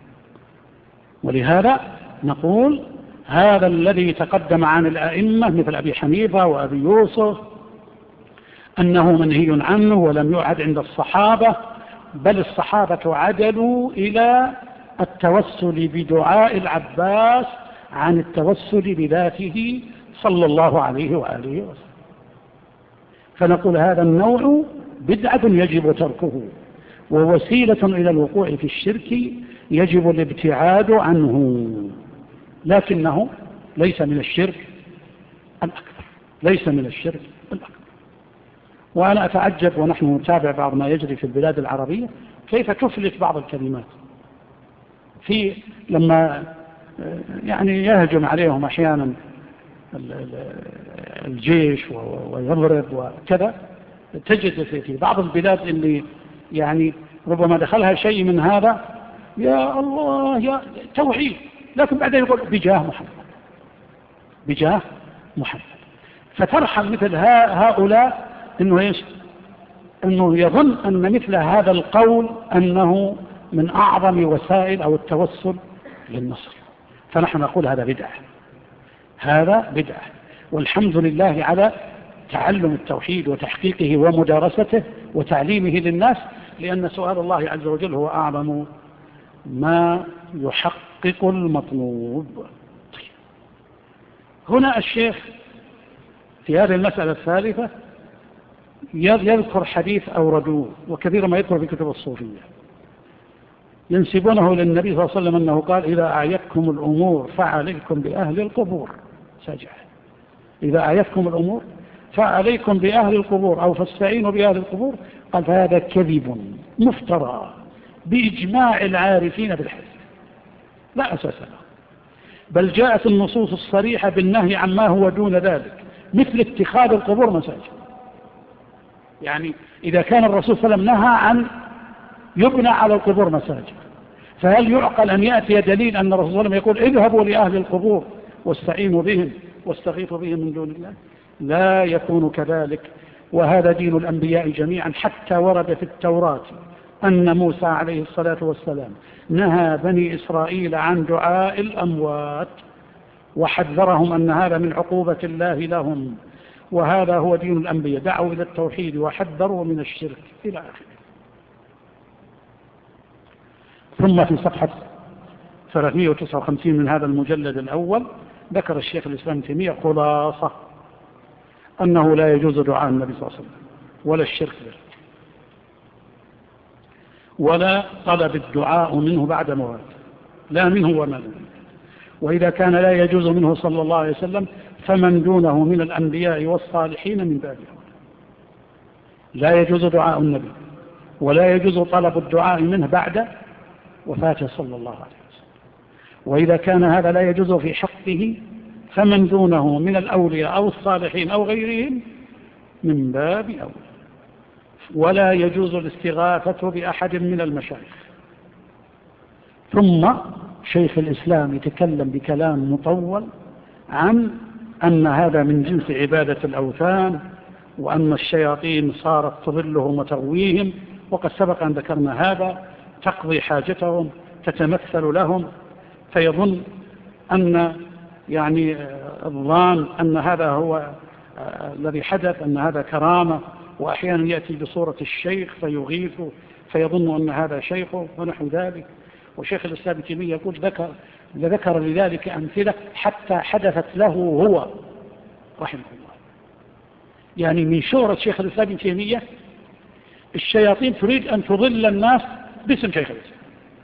ولهذا نقول هذا الذي تقدم عن الأئمة مثل أبي حنيفة وأبي يوسف أنه منهي عنه ولم يعد عند الصحابة، بل الصحابة عدلوا إلى التوسل بدعاء العباس عن التوسل بذاته صلى الله عليه وآله وسلم. فنقول هذا النوع بدعة يجب تركه، ووسيلة إلى الوقوع في الشرك يجب الابتعاد عنه، لكنه ليس من الشرك الأكبر، ليس من الشرك الأكبر. وأنا أتعجب ونحن نتابع بعض ما يجري في البلاد العربية كيف تفلت بعض الكلمات لما يعني يهجم عليهم أحيانا الجيش ويضرب وكذا، تجد في بعض البلاد اللي يعني ربما دخلها شيء من هذا، يا الله يا توحيد، لكن بعدين يقول بجاه محمد، بجاه محمد. فترحل مثل هؤلاء انه يظن ان مثل هذا القول انه من اعظم وسائل او التوسل للنصر. فنحن نقول هذا بدعة، هذا بدعة. والحمد لله على تعلم التوحيد وتحقيقه ومدارسته وتعليمه للناس، لأن سؤال الله عز وجل هو أعظم ما يحقق المطلوب. هنا الشيخ في هذه المسألة الثالثة يذكر حديث أوردوه وكثيرا ما يذكر في كتب الصوفية، ينسبونه للنبي صلى الله عليه وسلم أنه قال إذا أعيتكم الأمور فعليكم بأهل القبور سجع. إذا أعيتكم الأمور فعليكم بأهل القبور أو فاستعينوا بأهل القبور. قال فهذا كذب مفترى بإجماع العارفين بالحديث لا أساس له، بل جاءت النصوص الصريحة بالنهي عما هو دون ذلك، مثل اتخاذ القبور مساجد. يعني إذا كان الرسول صلى الله عليه وسلم نهى عن يبنى على القبور مساجد، فهل يعقل أن يأتي دليل أن الرسول صلى الله عليه وسلم يقول اذهبوا لأهل القبور واستعينوا بهم واستغيثوا بهم من دون الله؟ لا يكون كذلك، وهذا دين الأنبياء جميعا. حتى ورد في التوراة أن موسى عليه الصلاة والسلام نهى بني إسرائيل عن دعاء الأموات وحذرهم أن هذا من عقوبة الله لهم، وهذا هو دين الأنبياء، دعوا إلى التوحيد وحذروا من الشرك إلى آخره. ثم في صفحة 359 من هذا المجلد الأول ذكر الشيخ الإسلام ابن تيمية خلاصة أنه لا يجوز دعاء النبي صلى الله عليه وسلم ولا الشرك به ولا طلب الدعاء منه بعد موته، لا منه وما منه. وإذا كان لا يجوز منه صلى الله عليه وسلم فمن دونه من الأنبياء والصالحين من باب أولى. لا يجوز دعاء النبي ولا يجوز طلب الدعاء منه بعد وفاته صلى الله عليه وسلم. وإذا كان هذا لا يجوز في حقه فمن دونه من الأولياء أو الصالحين أو غيرهم من باب أولى. ولا يجوز الاستغاثة بأحد من المشايخ. ثم شيخ الإسلام يتكلم بكلام مطول عن أن هذا من جنس عبادة الأوثان، وأن الشياطين صارت تضلهم وتغويهم، وقد سبق أن ذكرنا هذا، تقضي حاجتهم، تتمثل لهم، فيظن أن يعني الظان أن هذا هو الذي حدث، أن هذا كرامة، وأحيانا يأتي بصورة الشيخ فيغيثه فيظن أن هذا شيخه ونحو ذلك. وشيخ الإسلام ابن تيمية يقول ذكر لذلك أمثلة حتى حدثت له هو رحمه الله. يعني من شهرة شيخ الإسلام ابن تيمية الشياطين تريد أن تضل الناس باسم شيخ الإسلام،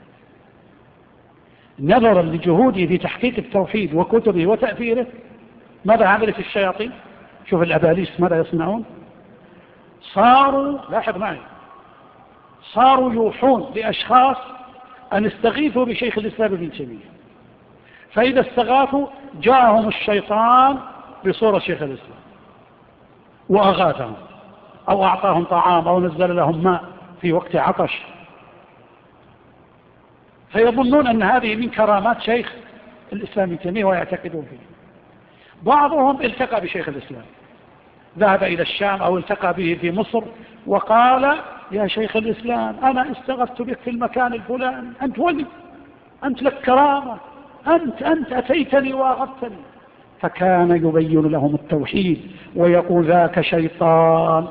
نظرا لجهوده في تحقيق التوحيد وكتبه وتأثيره. ماذا عملت الشياطين؟ شوف الأباليس ماذا يصنعون. صاروا، لاحظ معي، صاروا يوحون لأشخاص أن استغيثوا بشيخ الإسلام ابن تيمية، فإذا استغاثوا جاءهم الشيطان بصورة شيخ الإسلام وأغاثهم أو أعطاهم طعام أو نزل لهم ماء في وقت عطش، فيظنون أن هذه من كرامات شيخ الإسلام ابن تيمية ويعتقدون فيه. بعضهم التقى بشيخ الإسلام، ذهب إلى الشام أو التقى به في مصر وقال يا شيخ الإسلام أنا استغثت بك في المكان الفلاني، أنت ولي، أنت لك كرامة، أنت أتيتني وأغثتني. فكان يبين لهم التوحيد ويقول ذاك شيطان.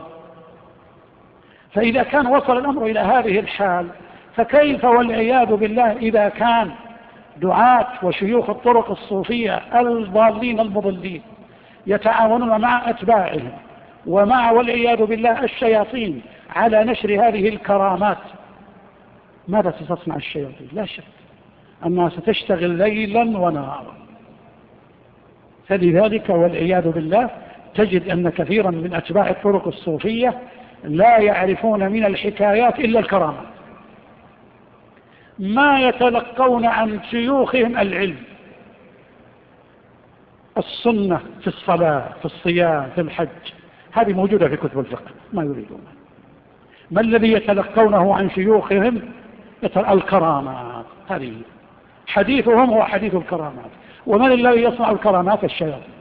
فإذا كان وصل الأمر إلى هذه الحال فكيف والعياذ بالله إذا كان دعاة وشيوخ الطرق الصوفية الضالين المضلين يتعاونون مع أتباعهم ومع والعياذ بالله الشياطين على نشر هذه الكرامات. ماذا ستصنع الشياطين؟ لا شك أنها ستشتغل ليلا ونهارا. فلذلك والعياذ بالله تجد أن كثيرا من أتباع الطرق الصوفية لا يعرفون من الحكايات إلا الكرامات، ما يتلقون عن شيوخهم العلم، السنة في الصلاة في الصيام في الحج، هذه موجودة في كتب الفقه، ما يريدون. ما الذي يتلقونه عن شيوخهم؟ الكرامات، هذه حديثهم هو حديث الكرامات. ومن الذي يصنع الكرامات؟ الشياطين.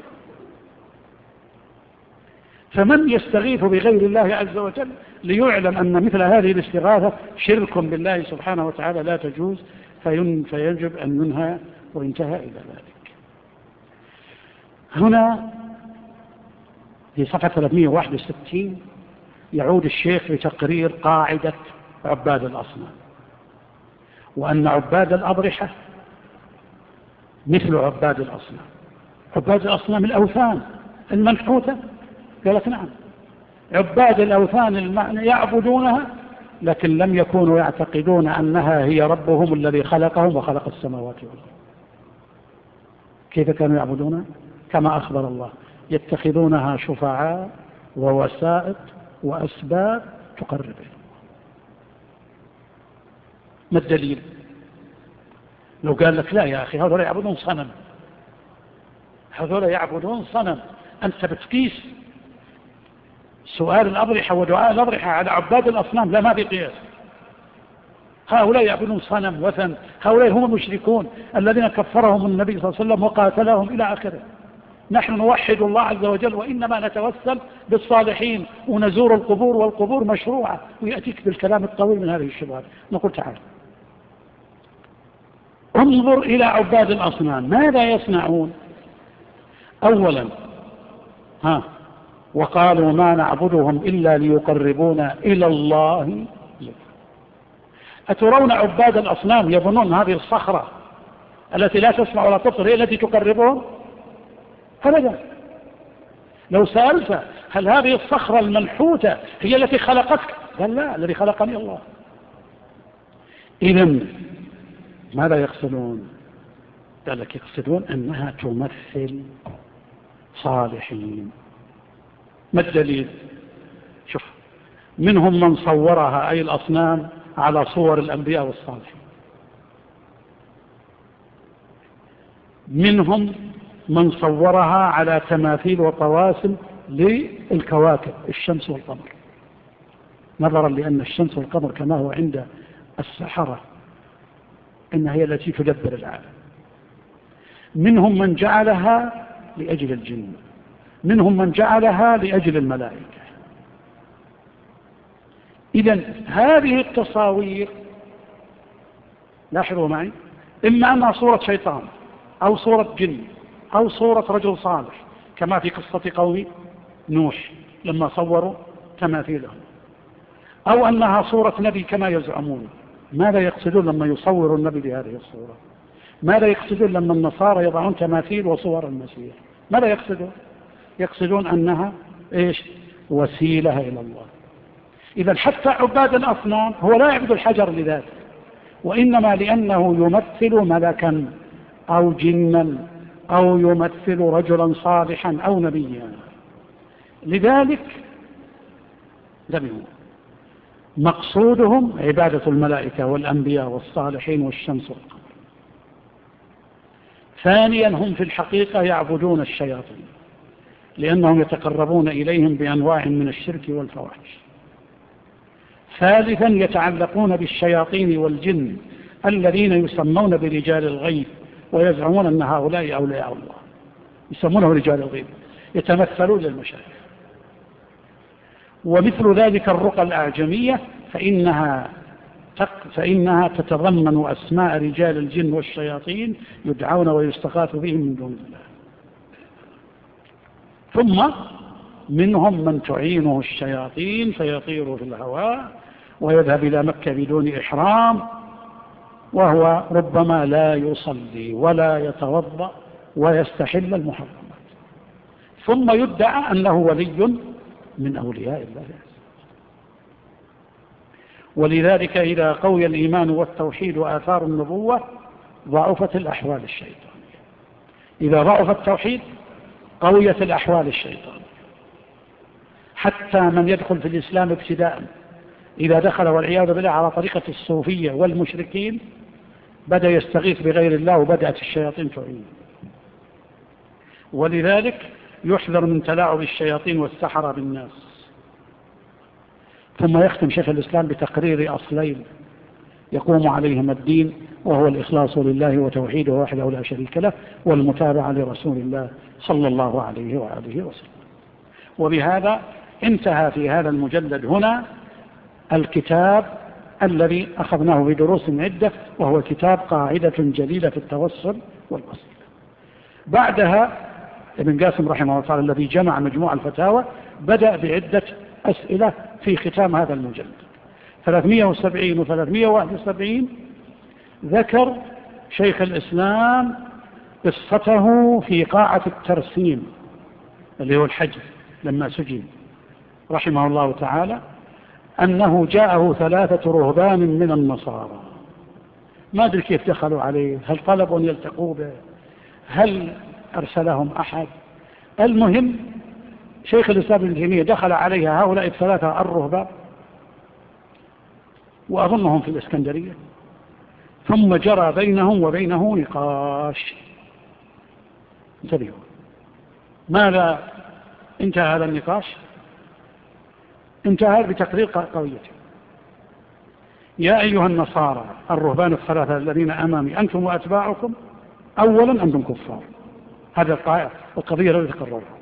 فمن يستغيث بغير الله عز وجل ليعلم أن مثل هذه الاستغاثة شرك بالله سبحانه وتعالى لا تجوز، فيجب أن ينهى وينتهى إلى ذلك. هنا في صفحة 361 يعود الشيخ لتقرير قاعدة عباد الأصنام، وأن عباد الأضرحة مثل عباد الأصنام. عباد الأصنام الأوثان المنحوتة، قالت نعم. عباد الأوثان يعبدونها لكن لم يكونوا يعتقدون أنها هي ربهم الذي خلقهم وخلق السماوات والأرض. كيف كانوا يعبدونها؟ كما أخبر الله: يتخذونها شفعاء ووسائط وأسباب تقرب. ما الدليل؟ لو قال لك لا يا أخي هذول يعبدون صنم، هذول يعبدون صنم، أنت بتقيس سؤال الأضرحة ودعاء الأضرحة على عباد الأصنام؟ لا، ما في قياس. هؤلاء يعبدون صنم وثن، هؤلاء هم المشركون الذين كفرهم النبي صلى الله عليه وسلم وقاتلهم إلى آخره. نحن نوحد الله عز وجل، وإنما نتوسل بالصالحين ونزور القبور، والقبور مشروعة، ويأتيك بالكلام الطويل من هذه الشبهات. نقول تعال انظر إلى عباد الأصنام ماذا يصنعون. أولا وقالوا ما نعبدهم إلا ليقربونا إلى الله. أترون عباد الأصنام يظنون هذه الصخرة التي لا تسمع ولا تبصر هي التي تقربهم؟ أبدا. لو سألت هل هذه الصخرة المنحوتة هي التي خلقتك؟ قال لا، الذي خلقني الله. إذن ماذا يقصدون؟ قال لك يقصدون أنها تمثل صالحين. ما الدليل؟ شوف، منهم من صورها أي الأصنام على صور الأنبياء والصالحين، منهم من صورها على تماثيل وطواسم للكواكب الشمس والقمر، نظرا لأن الشمس والقمر كما هو عند السحرة إنها هي التي تدبر العالم. منهم من جعلها لأجل الجن، منهم من جعلها لأجل الملائكة. إذن هذه التصاوير لاحظوا معي، إما أنها صورة شيطان أو صورة جن أو صورة رجل صالح كما في قصة قوم نوح لما صوروا تماثيلهم، أو أنها صورة نبي كما يزعمون. ماذا يقصدون لما يصوروا النبي بهذه الصورة؟ ماذا يقصدون لما النصارى يضعون تماثيل وصور المسيح؟ ماذا يقصدون؟ يقصدون أنها وسيلة إلى الله. إذا حتى عباد الأصنام هو لا يعبد الحجر لذاته، وإنما لأنه يمثل ملكا أو جنا أو يمثل رجلا صالحا أو نبيا. لذلك مقصودهم عبادة الملائكة والأنبياء والصالحين والشمس والقمر. ثانيا هم في الحقيقة يعبدون الشياطين لأنهم يتقربون إليهم بأنواع من الشرك والفواحش. ثالثا يتعلقون بالشياطين والجن الذين يسمون برجال الغيب ويزعمون أن هؤلاء أولياء الله، يسمونه رجال الغيب، يتمثلون للمشايخ. ومثل ذلك الرقى الأعجمية فإنها تتضمن أسماء رجال الجن والشياطين يدعون ويستغاث بهم من دون الله. ثم منهم من تعينه الشياطين فيطير في الهواء ويذهب إلى مكة بدون إحرام، وهو ربما لا يصلي ولا يتوضأ ويستحل المحرمات. ثم يدعى أنه ولي من أولياء الله. ولذلك إذا قوي الإيمان والتوحيد وآثار النبوة ضعفت الأحوال الشيطانية. إذا ضعف التوحيد قويت الأحوال الشيطانية، حتى من يدخل في الإسلام ابتداء إذا دخل والعياذ بالله على طريقة الصوفية والمشركين بدأ يستغيث بغير الله وبدأت الشياطين تعين. ولذلك يحذر من تلاعب الشياطين والسحرة بالناس. ثم يختم شيخ الإسلام بتقرير أصلين يقوم عليهما الدين، وهو الإخلاص لله وتوحيده وحده لا شريك له، والمتابعة لرسول الله صلى الله عليه وآله وسلم. وبهذا انتهى في هذا المجلد هنا الكتاب الذي أخذناه بدروس عدة، وهو كتاب قاعدة جليلة في التوسل والوسيلة. بعدها ابن قاسم رحمه الله تعالى الذي جمع مجموع الفتاوى بدأ بعدة أسئلة في ختام هذا المجلد 370 و371. ذكر شيخ الإسلام قصته في قاعة الترسيم اللي هو الحج لما سجن رحمه الله تعالى، أنه جاءه 3 رهبان من النصارى، ما أدري كيف دخلوا عليه، هل طلبوا أن يلتقوا به، هل أرسلهم أحد. المهم شيخ الإسلام ابن تيمية دخل عليها هؤلاء 3 الرهبان وأظنهم في الإسكندرية، ثم جرى بينهم وبينه نقاش. انتبهوا، ماذا انتهى هذا النقاش؟ انتهى بتقرير قويته: يا أيها النصارى الرهبان 3 الذين أمامي أنتم وأتباعكم أولا أنتم كفار. هذا القضية التي قررها.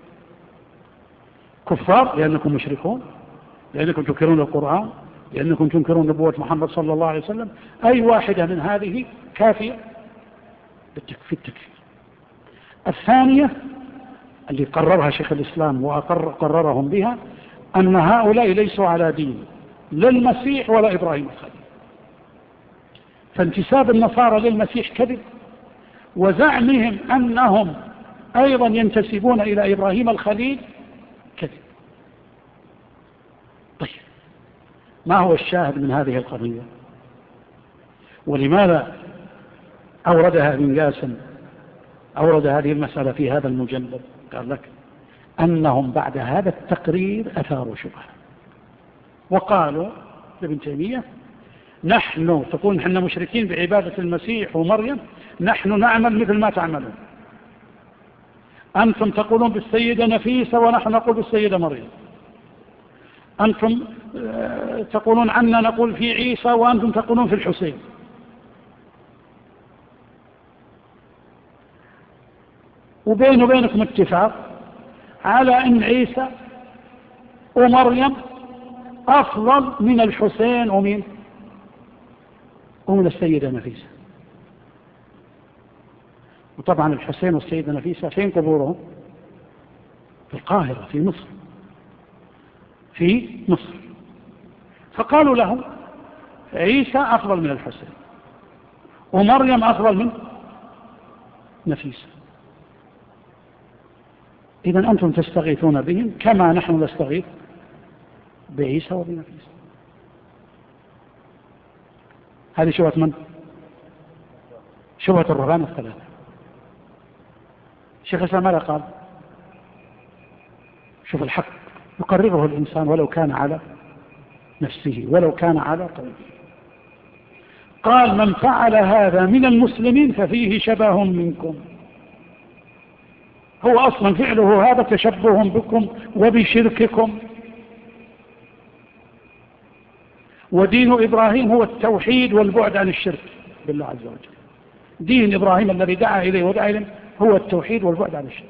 كفار لأنكم مشركون، لأنكم تنكرون القرآن، لأنكم تنكرون نبوة محمد صلى الله عليه وسلم. أي واحدة من هذه كافية في التكفير. الثانية اللي قررها شيخ الإسلام وقررهم بها أن هؤلاء ليسوا على دين لا المسيح ولا إبراهيم الخليل، فانتساب النصارى للمسيح كذب، وزعمهم أنهم أيضا ينتسبون إلى إبراهيم الخليل كذب. طيب، ما هو الشاهد من هذه القضية؟ ولماذا أوردها ابن قاسم، أورد هذه المسألة في هذا المجلد؟ قال لك أنهم بعد هذا التقرير أثاروا شبهة وقالوا لابن تيمية: نحن تقول نحن مشركين بعبادة المسيح ومريم، نحن نعمل مثل ما تعملون. أنتم تقولون بالسيدة نفيسة ونحن نقول بالسيدة مريم. أنتم تقولون عنا نقول في عيسى وأنتم تقولون في الحسين. وبين وبينكم اتفاق على أن عيسى ومريم أفضل من الحسين ومن السيدة نفيسة. وطبعا الحسين والسيدة نفيسة فين قبورهم؟ في القاهرة في مصر. فقالوا له عيسى أفضل من الحسين ومريم أفضل من نفيسة. إذن أنتم تستغيثون بهم كما نحن نستغيث بعيسى وبنفيسة. هذه شبهة من؟ شبهة الرهبان 3. شيخ الإسلام ماذا قال؟ شوف الحق يقرره الإنسان ولو كان على نفسه ولو كان على طريقه. قال: من فعل هذا من المسلمين ففيه شبه منكم. هو أصلا فعله هذا تشبه بكم وبشرككم. ودين إبراهيم هو التوحيد والبعد عن الشرك بالله عز وجل. دين إبراهيم الذي دعا إليه ودعا إليه هو التوحيد والبعد عن الشرك.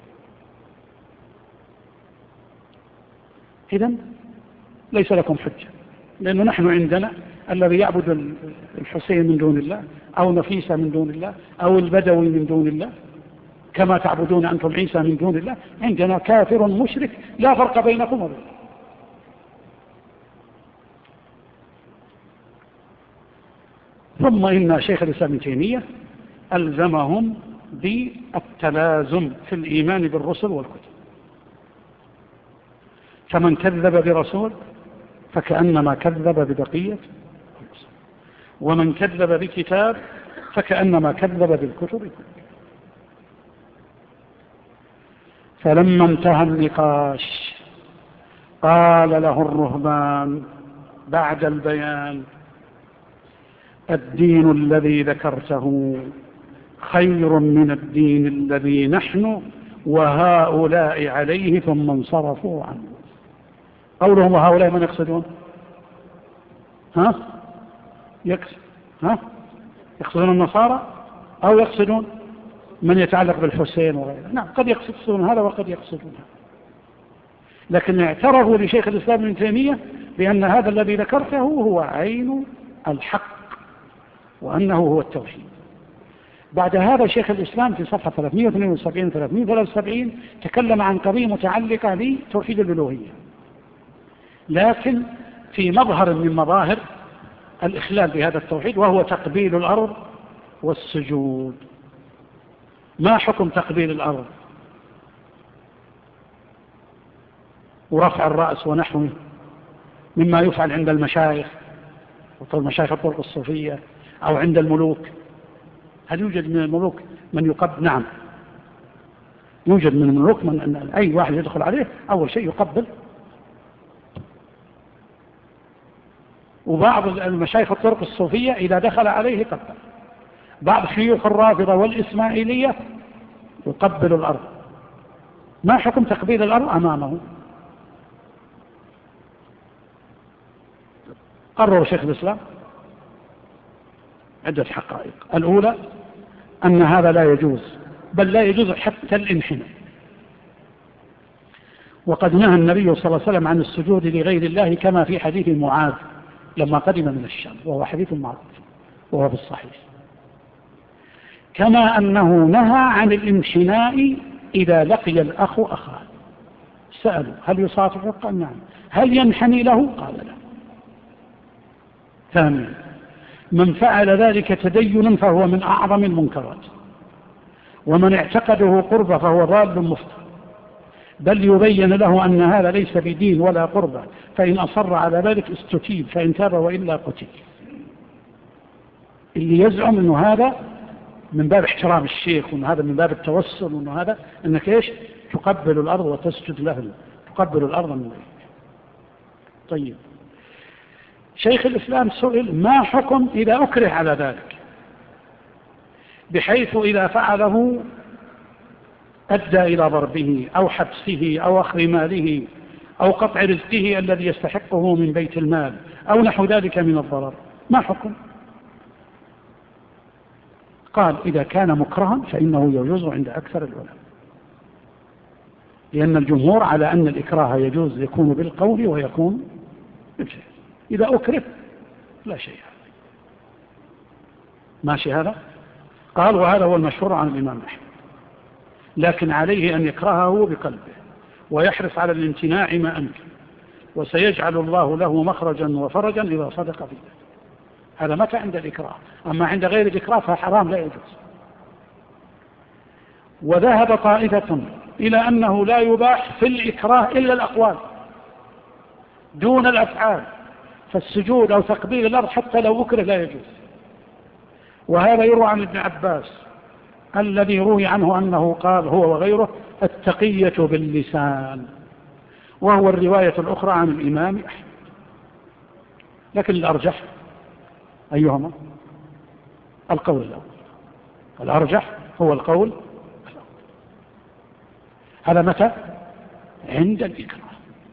إذن ليس لكم حجة، لأنه نحن عندنا الذي يعبد الحسين من دون الله أو نفيسة من دون الله أو البدوي من دون الله كما تعبدون أنتم عيسى من دون الله، عندنا كافر مشرك لا فرق بينكم وبينه. ثم إن شيخ الإسلام ابن تيمية ألزمهم بالتلازم في الإيمان بالرسل والكتب. فمن كذب برسول فكأنما كذب ببقية، ومن كذب بكتاب فكأنما كذب بالكتب كلها. فلما انتهى النقاش قال له الرهبان بعد البيان: الدين الذي ذكرته خير من الدين الذي نحن وهؤلاء عليه، ثم انصرفوا عنه. قولهم وهؤلاء من يقصدون؟ يقصدون النصارى أو يقصدون من يتعلق بالحسين وغيره؟ نعم، قد يقصدون هذا وقد يقصدون هذا، لكن اعترفوا لشيخ الإسلام ابن تيمية بأن هذا الذي ذكرته هو عين الحق وأنه هو التوحيد. بعد هذا شيخ الإسلام في صفحة 372-373 تكلم عن قضية متعلقة بتوحيد الألوهية، لكن في مظهر من مظاهر الإخلال بهذا التوحيد، وهو تقبيل الأرض والسجود. ما حكم تقبيل الأرض ورفع الرأس ونحوه مما يفعل عند المشايخ ومشايخ الطرق الصوفية أو عند الملوك؟ هل يوجد من الملوك من يقبل؟ نعم، يوجد من الملوك من أي واحد يدخل عليه أول شيء يقبل. وبعض المشايخ الطرق الصوفية إذا دخل عليه قبل. بعض شيوخ الرافضة والإسماعيلية يقبل الأرض. ما حكم تقبيل الأرض أمامه؟ قرر شيخ الإسلام عدة حقائق. الأولى أن هذا لا يجوز، بل لا يجوز حتى الانحناء، وقد نهى النبي صلى الله عليه وسلم عن السجود لغير الله كما في حديث معاذ لما قدم من الشام، وهو حديث معروف وهو في الصحيح. كما أنه نهى عن الانحناء إذا لقي الأخ أخاه. سألوا: هل يصافحه؟ قال: نعم. هل ينحني له؟ قال: لا. ثانيا: من فعل ذلك تدينا فهو من أعظم المنكرات، ومن اعتقده قربة فهو ضال مفتر، بل يبين له أن هذا ليس بدين ولا قربة، فإن أصر على ذلك استتيب، فإن تاب وإلا قتل. اللي يزعم أنه هذا من باب احترام الشيخ، وأن هذا من باب التوسل، وأن هذا أنك إيش تقبل الأرض وتسجد له، تقبل الأرض من ذلك. طيب، شيخ الإسلام سئل: ما حكم إذا أكره على ذلك، بحيث إذا فعله أدى إلى ضربه أو حبسه أو أخذ ماله أو قطع رزقه الذي يستحقه من بيت المال أو نحو ذلك من الضرر؟ ما حكم؟ قال: إذا كان مكرها فإنه يجوز عند أكثر العلماء، لأن الجمهور على أن الإكراه يجوز، يكون بالقول ويكون بالفعل. إذا أكره لا شيء. ماشي هذا؟ قال: وهذا هو المشهور عن الإمام أحمد، لكن عليه أن يكرهه بقلبه ويحرص على الامتناع ما أمكن، وسيجعل الله له مخرجا وفرجا إذا صدق فيه. هذا متى عند الإكراه، أما عند غير الإكراه فحرام لا يجوز. وذهب طائفة إلى أنه لا يباح في الإكراه إلا الأقوال دون الأفعال، فالسجود أو تقبيل الأرض حتى لو أكره لا يجوز. وهذا يروى عن ابن عباس الذي روي عنه أنه قال هو وغيره: التقية باللسان، وهو الرواية الأخرى عن الإمام أحمد. لكن الأرجح أيهما؟ القول الأول. الأرجح هو القول الأول. هذا متى؟ عند الإكراه.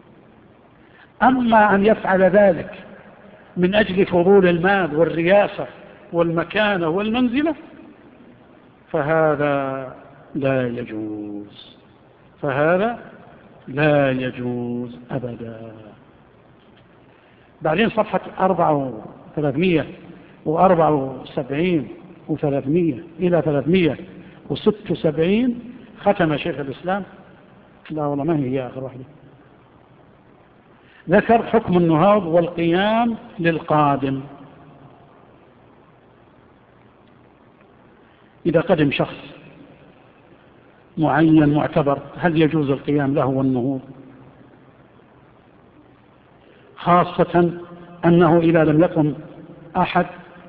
أما أن يفعل ذلك من أجل فضول المال والرياسة والمكانة والمنزلة فهذا لا يجوز، فهذا لا يجوز أبدا. بعدين صفحة 374 و300 إلى 376 ختم شيخ الإسلام، لا والله ما هي آخر واحدة، ذكر حكم النهوض والقيام للقادم. إذا قدم شخص معين معتبر هل يجوز القيام له والنهوض؟ خاصة أنه إذا لم يقم أحد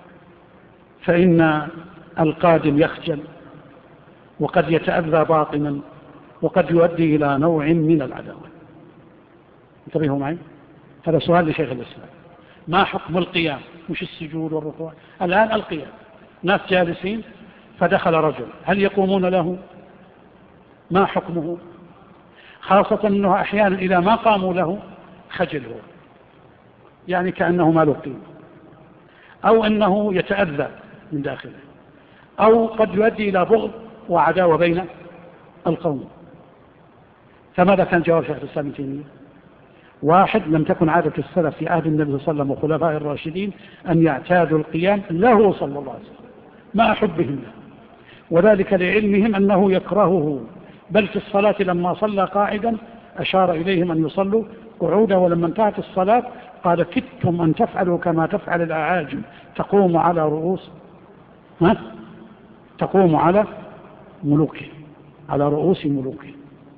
فإن القادم يخجل وقد يتأذى باطنا وقد يؤدي إلى نوع من العداوة. انتبهوا معي، هذا سؤال لشيخ الإسلام. ما حكم القيام؟ مش السجود والركوع، الآن القيام، ناس جالسين فدخل رجل، هل يقومون له؟ ما حكمه؟ خاصة أنه أحيانا إذا ما قاموا له خجل هو، يعني كأنه ما له قيمة، أو أنه يتأذى من داخله، أو قد يؤدي إلى بغض وعداوة بين القوم. فماذا كان جواب شيخ الإسلام ابن تيمية؟ واحد، لم تكن عادة السلف في عهد النبي صلى الله عليه وسلم وخلفائه الراشدين أن يعتادوا القيام له صلى الله عليه وسلم مع حبهم له، وذلك لعلمهم أنه يكرهه، بل في الصلاة لما صلى قاعدا أشار إليهم أن يصلوا قعودا، ولما انتهت الصلاة قال كدتم أن تفعلوا كما تفعل الأعاجم، تقوم على ملوكه، على رؤوس ملوكه.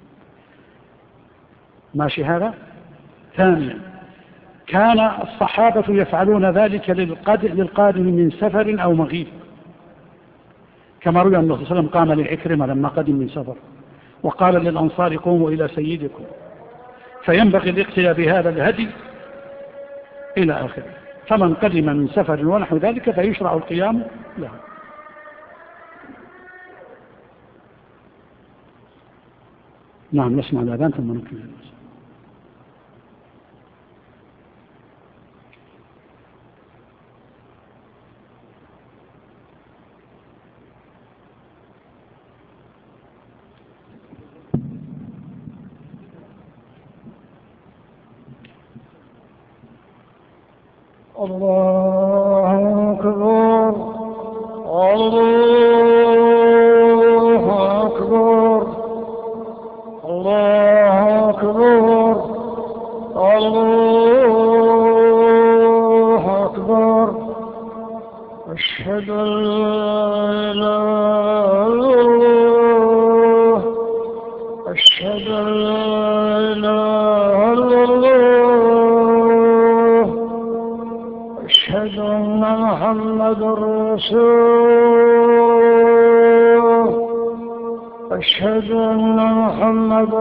ماشي هذا. ثانيا، كان الصحابة يفعلون ذلك للقادم من سفر أو مغيب، كما روي أن النبي صلى الله عليه وسلم قام لعكرمة لما قدم من سفر وقال للأنصار قوموا إلى سيدكم، فينبغي الاقتداء بهذا الهدي إلى آخره. فمن قدم من سفر ونحو ذلك فيشرع القيام له. نعم، نسمع الأذان ثم نكمل. الله أكبر الله أكبر الله أكبر الله أكبر أشهد أن لا إله إلا الله أشهد أن لا إله إلا الله أشهد أن محمد رسول أشهد أن محمد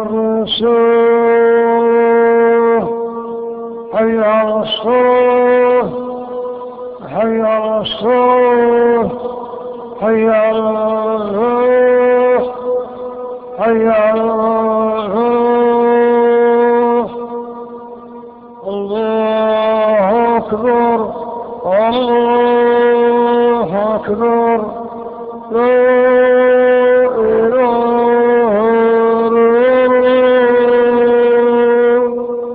رسول حي على الصلاة حي على الصلاة حي على الفلاح حي على الفلاح. الله أكبر الله أكبر لا إله إلا الله.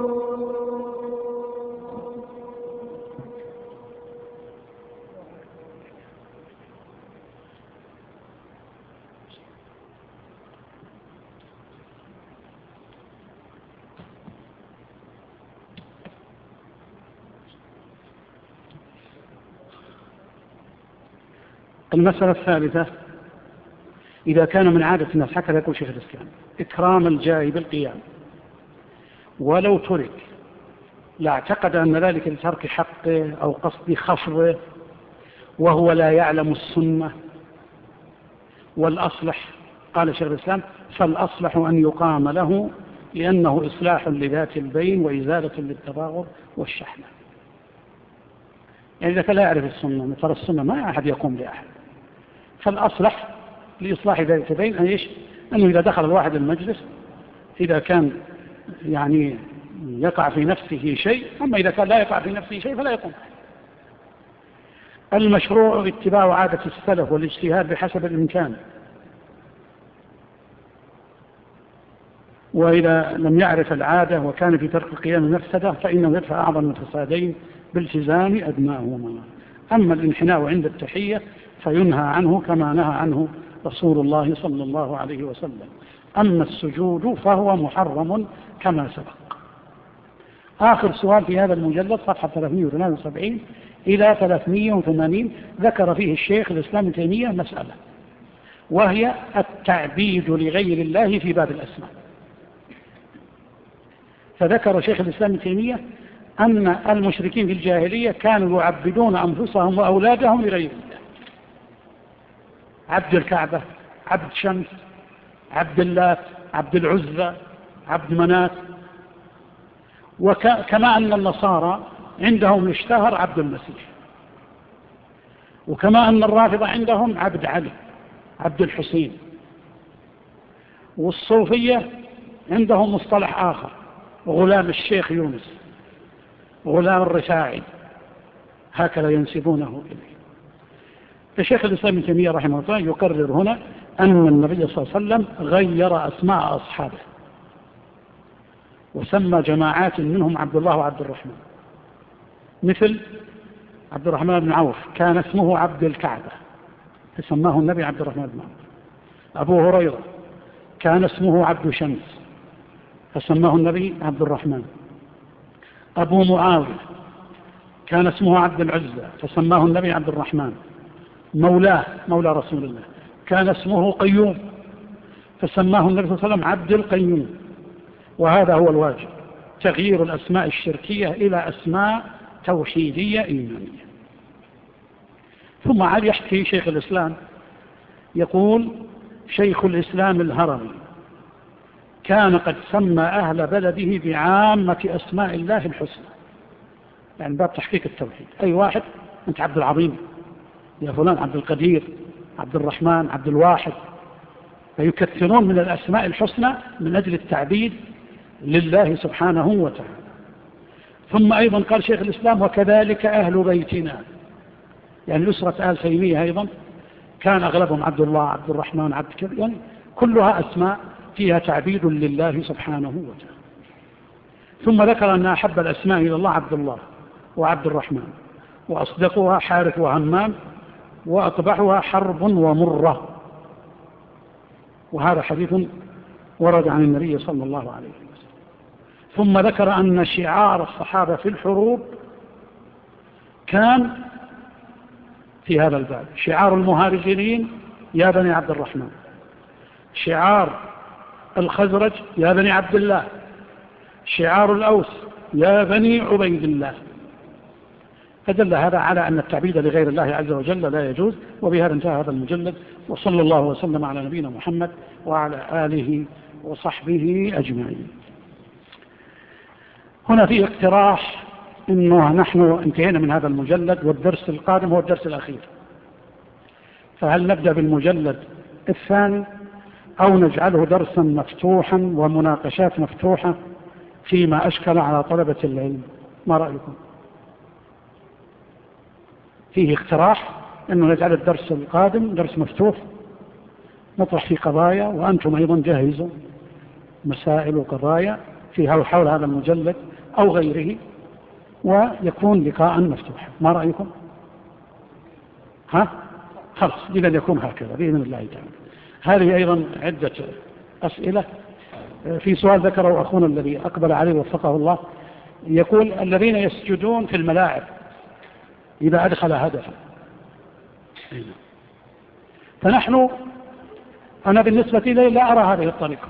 المسألة الثالثة، إذا كان من عادة الناس، هكذا يقول شيخ الإسلام، إكرام الجاي بالقيام، ولو ترك لاعتقد أن ذلك لترك حقه أو قصد خفضه وهو لا يعلم السنة، والأصلح قال شيخ الإسلام فالأصلح أن يقام له، لأنه إصلاح لذات البين وإزالة للتباغض والشحنة. يعني إذا كان لا يعرف السنة، ترى السنة ما أحد يقوم لأحد، فالأصلح لإصلاح ذات البين أنه إذا دخل الواحد المجلس إذا كان يعني يقع في نفسه شيء، أما إذا كان لا يقع في نفسه شيء فلا يقوم. المشروع اتباع عادة السلف والاجتهاد بحسب الإمكان، وإذا لم يعرف العادة وكان في ترك القيام مفسدة فإنه يدفع أعظم الفسادين بالتزام أدناهما. أما الانحناء عند التحية فينهى عنه كما نهى عنه رسول الله صلى الله عليه وسلم. أما السجود فهو محرم كما سبق. آخر سؤال في هذا المجلد صفحة 378 إلى 380 ذكر فيه الشيخ الإسلام ابن تيمية مسألة، وهي التعبيد لغير الله في باب الأسماء. فذكر شيخ الإسلام ابن تيمية أن المشركين في الجاهلية كانوا يعبدون أنفسهم وأولادهم لغير الله، عبد الكعبة، عبد شمس، عبد اللات، عبد العزى، عبد منات. وكما أن النصارى عندهم اشتهر عبد المسيح، وكما أن الرافضة عندهم عبد علي، عبد الحسين. والصوفية عندهم مصطلح آخر، غلام الشيخ يونس، غلام الرفاعي، هكذا ينسبونه إليه. الشيخ الإسلام ابن تيمية رحمه الله يقرر هنا أن النبي صلى الله عليه وسلم غير أسماء أصحابه، وسمى جماعات منهم عبد الله وعبد الرحمن، مثل عبد الرحمن بن عوف كان اسمه عبد الكعبة فسماه النبي عبد الرحمن بن عوف. أبو هريرة كان اسمه عبد شمس فسماه النبي عبد الرحمن. أبو معاوية كان اسمه عبد العزة فسماه النبي عبد الرحمن. مولاه مولى رسول الله كان اسمه قيوم فسماه النبي صلى الله عليه وسلم عبد القيوم. وهذا هو الواجب، تغيير الأسماء الشركية إلى أسماء توحيدية إيمانية. ثم عاد يحكي شيخ الإسلام يقول: شيخ الإسلام الهرمي كان قد سمى أهل بلده بعامة أسماء الله الحسنى، يعني باب تحقيق التوحيد. أي واحد: أنت عبد العظيم، يا فلان عبد القدير، عبد الرحمن، عبد الواحد. فيكثرون من الأسماء الحسنى من أجل التعبيد لله سبحانه وتعالى. ثم أيضا قال شيخ الإسلام: وكذلك أهل بيتنا، يعني أسرة آل تيمية أيضا كان أغلبهم عبد الله، عبد الرحمن، عبد كذا، يعني كلها أسماء فيها تعبيد لله سبحانه وتعالى. ثم ذكر أن أحب الأسماء إلى الله عبد الله وعبد الرحمن، وأصدقها حارث وهمام، وأقبحها حرب ومرة. وهذا حديث ورد عن النبي صلى الله عليه وسلم. ثم ذكر أن شعار الصحابة في الحروب كان في هذا الباب: شعار المهاجرين يا بني عبد الرحمن، شعار الخزرج يا بني عبد الله، شعار الأوس يا بني عبيد الله. فدل هذا على أن التعبيد لغير الله عز وجل لا يجوز. وبهذا انتهى هذا المجلد، وصلى الله وسلم على نبينا محمد وعلى آله وصحبه أجمعين. هنا في اقتراح إنه نحن انتهينا من هذا المجلد والدرس القادم هو الدرس الأخير، فهل نبدأ بالمجلد الثاني أو نجعله درسا مفتوحا ومناقشات مفتوحة فيما أشكل على طلبة العلم؟ ما رأيكم؟ فيه اقتراح أنه نجعل الدرس القادم درس مفتوح نطرح فيه قضايا، وأنتم أيضا جهزوا مسائل وقضايا فيها حول هذا المجلد أو غيره، ويكون لقاء مفتوحا. ما رأيكم؟ خلاص، إذا يكون هكذا بإذن الله تعالى. هذه أيضا عدة أسئلة. في سؤال ذكره أخونا الذي أقبل عليه وفقه الله، يقول: الذين يسجدون في الملاعب إذا أدخل هدفا. فنحن، أنا بالنسبة لي لا أرى هذه الطريقة،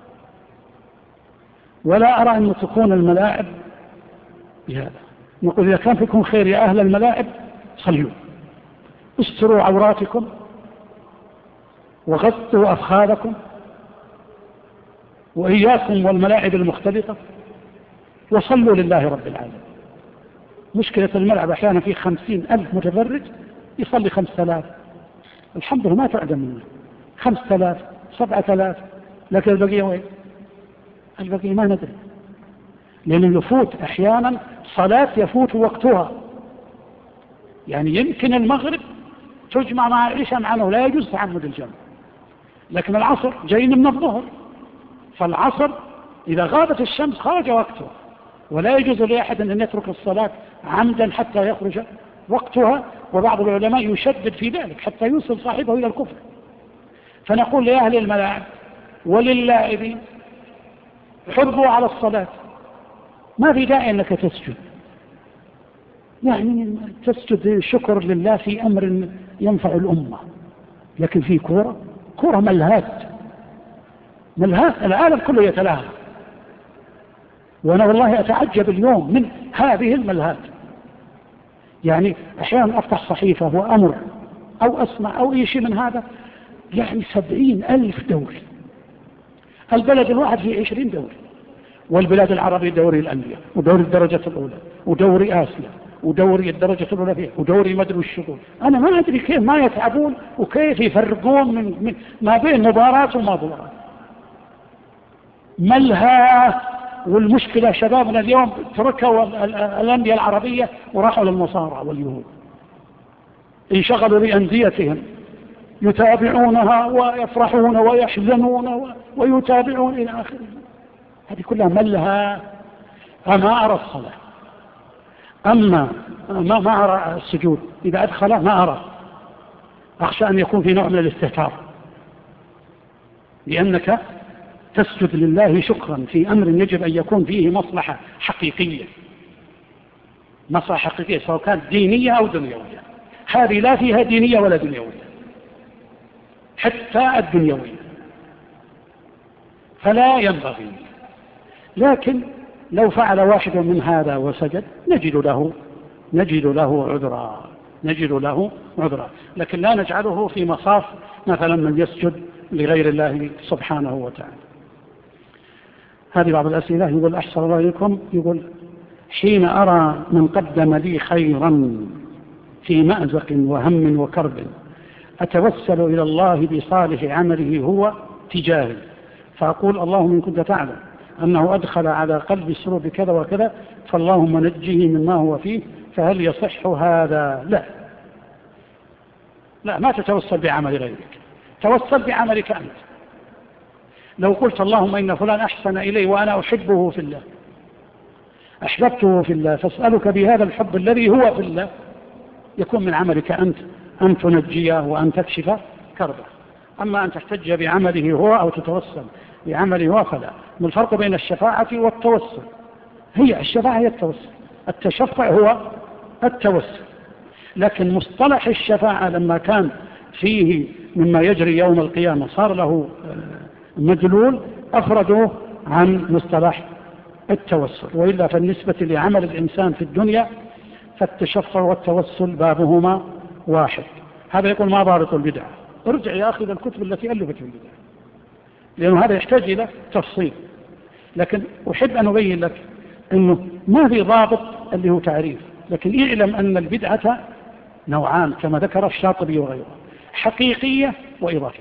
ولا أرى أن تكون الملاعب بهذا. نقول: إذا كان فيكم خير يا أهل الملاعب صلوا، استروا عوراتكم وغطوا أفخاذكم، وإياكم والملاعب المختلطة، وصلوا لله رب العالمين. مشكلة الملعب أحيانا فيه 50,000 متفرج يصلي 5000، الحمد لله ما تعدم منه 5000 7000، لكن البقية وين؟ البقية ما ندري، لأنه يفوت أحيانا صلاة يفوت وقتها. يعني يمكن المغرب تجمع مع العشاء معنا لا يجوز تعمد الجمع، لكن العصر جايين من الظهر، فالعصر إذا غابت الشمس خرج وقتها، ولا يجوز لأحد أن يترك الصلاة عمدا حتى يخرج وقتها. وبعض العلماء يشدد في ذلك حتى يوصل صاحبه إلى الكفر. فنقول لأهل الملاعب وللاعبين: حرصوا على الصلاة، ما في داعي أنك تسجد، يعني تسجد شكر لله في أمر ينفع الأمة. لكن في كورة ملهات، العالم كله يتلاهى. وأنا والله أتعجب اليوم من هذه الملهات. يعني أحيانا أفتح صحيفة وأمر أو أسمع أو أي شيء من هذا، يعني 70,000 دوري. البلد الواحد فيه 20 دوري، والبلاد العربية دوري الأندية ودوري الدرجة الأولى ودوري آسيا ودوري الدرجة الأولى فيه ودوري مدري الشغل. أنا ما أدري كيف ما يتعبون وكيف يفرقون من ما بين مباراة ومباراة. ملهى. والمشكلة شبابنا اليوم تركوا الأندية العربية وراحوا للمصارعة واليهود، انشغلوا بأنديتهم يتابعونها ويفرحون ويحزنون ويتابعون إلى آخره. هذه كلها ملهى. أما أرى الصلاة، أما ما أرى السجود إذا أدخله ما أرى، أخشى أن يكون في نوع من الاستهتار، لأنك تسجد لله شكرا في أمر يجب أن يكون فيه مصلحة حقيقية، مصلحة حقيقية سواء كانت دينية أو دنيوية. هذه لا فيها دينية ولا دنيوية، حتى الدنيوية، فلا ينبغي. لكن لو فعل واحد من هذا وسجد نجد له عذرا، لكن لا نجعله في مصاف مثلا من يسجد لغير الله سبحانه وتعالى. هذه بعض الأسئلة. يقول أحسن الله إليكم، يقول حين أرى من قدم لي خيرا في مأزق وهم وكرب أتوسل إلى الله بصالح عمله هو تجاهي، فأقول اللهم إن كنت تعلم أنه أدخل على قلب السرور بكذا وكذا فاللهم نجه مما هو فيه، فهل يصح هذا؟ لا، ما تتوسل بعمل غيرك، توسل بعملك أنت. لو قلت اللهم إن فلان أحسن إلي وأنا أحبه في الله، أحببته في الله، فاسألك بهذا الحب الذي هو في الله يكون من عملك أنت أن تنجيه وأن تكشف كربه. أما أن تحتج بعمله هو أو تتوسل بعمله هو فلا. ما الفرق بين الشفاعة والتوسل؟ هي الشفاعة هي التوسل، التشفع هو التوسل. لكن مصطلح الشفاعة لما كان فيه مما يجري يوم القيامة صار له مدلول، أفردوه عن مصطلح التوسل. وإلا فالنسبة لعمل الإنسان في الدنيا فالتشفع والتوسل بابهما واحد. هذا يقول ما ضابط البدعة؟ ارجع يا أخي للكتب التي ألفت في البدعة، لأنه هذا يحتاج إلى تفصيل. لكن أحب أن أبين لك أنه ما في ضابط اللي هو تعريف، لكن اعلم أن البدعة نوعان كما ذكر الشاطبي وغيره، حقيقية وإضافية.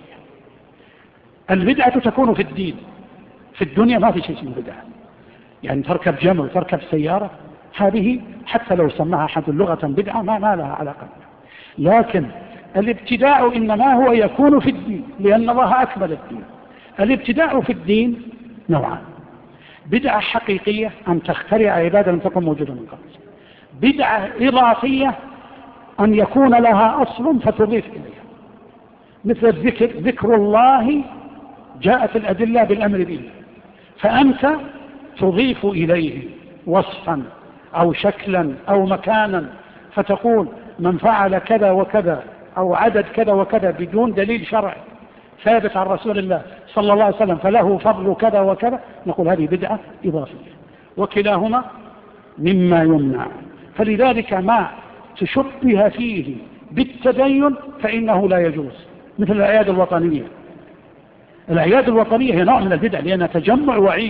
البدعة تكون في الدين، في الدنيا ما في شيء اسمه بدعة. يعني تركب جمل تركب سيارة، هذه حتى لو سماها أحد اللغة بدعة ما لها علاقة. لكن الابتداع إنما هو يكون في الدين، لأن الله أكمل الدين. الابتداع في الدين نوعان: بدعة حقيقية أن تخترع عبادة لم تكن موجودة من قبل، بدعة إضافية أن يكون لها أصل فتضيف إليها، مثل الذكر، ذكر الله جاءت الأدلة بالأمر به، فأنت تضيف إليه وصفا أو شكلا أو مكانا، فتقول من فعل كذا وكذا أو عدد كذا وكذا بدون دليل شرعي ثابت عن رسول الله صلى الله عليه وسلم فله فضل كذا وكذا، نقول هذه بدعة إضافية، وكلاهما مما يمنع. فلذلك ما تشبه فيه بالتدين فإنه لا يجوز، مثل الأعياد الوطنية. الأعياد الوطنية هي نوع من البدع لأنها تجمع وعيد،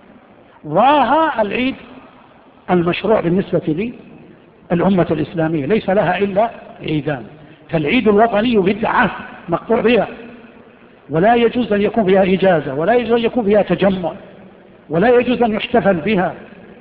ضاها العيد المشروع بالنسبة لي الأمة الإسلامية ليس لها إلا عيدان، فالعيد الوطني بدعة مقطوع بها، ولا يجوز أن يكون فيها إجازة، ولا يجوز أن يكون فيها تجمع، ولا يجوز أن يحتفل بها.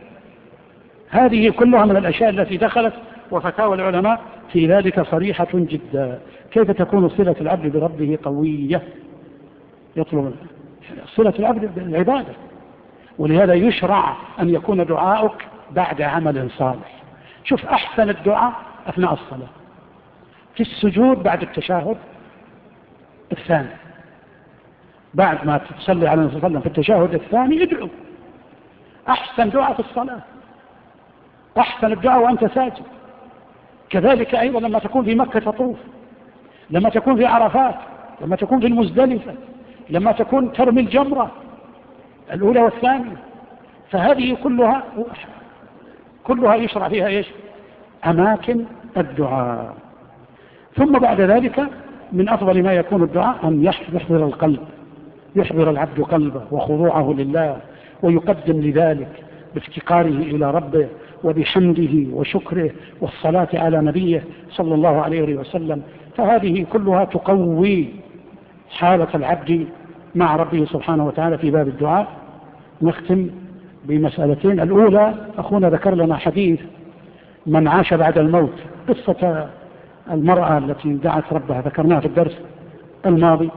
هذه كلها من الأشياء التي دخلت، وفتاوى العلماء في ذلك صريحة جدا. كيف تكون صلة العبد بربه قوية؟ يطلب صلة العبد بالعبادة، ولهذا يشرع أن يكون دعاؤك بعد عمل صالح. شوف أحسن الدعاء أثناء الصلاة، في السجود بعد التشهد الثاني، بعد ما تصلي على النبي صلى الله عليه وسلم في التشهد الثاني ادعو. أحسن دعاء في الصلاة، أحسن الدعاء وأنت ساجد. كذلك أيضا لما تكون في مكة تطوف، لما تكون في عرفات، لما تكون في المزدلفة، لما تكون ترمي الجمرة الأولى والثانية، فهذه كلها يشرع فيها إيش؟ أماكن الدعاء. ثم بعد ذلك من أفضل ما يكون الدعاء أن يحضر القلب، يحضر العبد قلبه وخضوعه لله، ويقدم لذلك بافتقاره إلى ربه وبحمده وشكره والصلاة على نبيه صلى الله عليه وسلم. فهذه كلها تقوي حالة العبد مع ربه سبحانه وتعالى في باب الدعاء. نختم بمسألتين. الأولى، أخونا ذكر لنا حديث من عاش بعد الموت، قصة المرأة التي دعت ربها، ذكرناها في الدرس الماضي،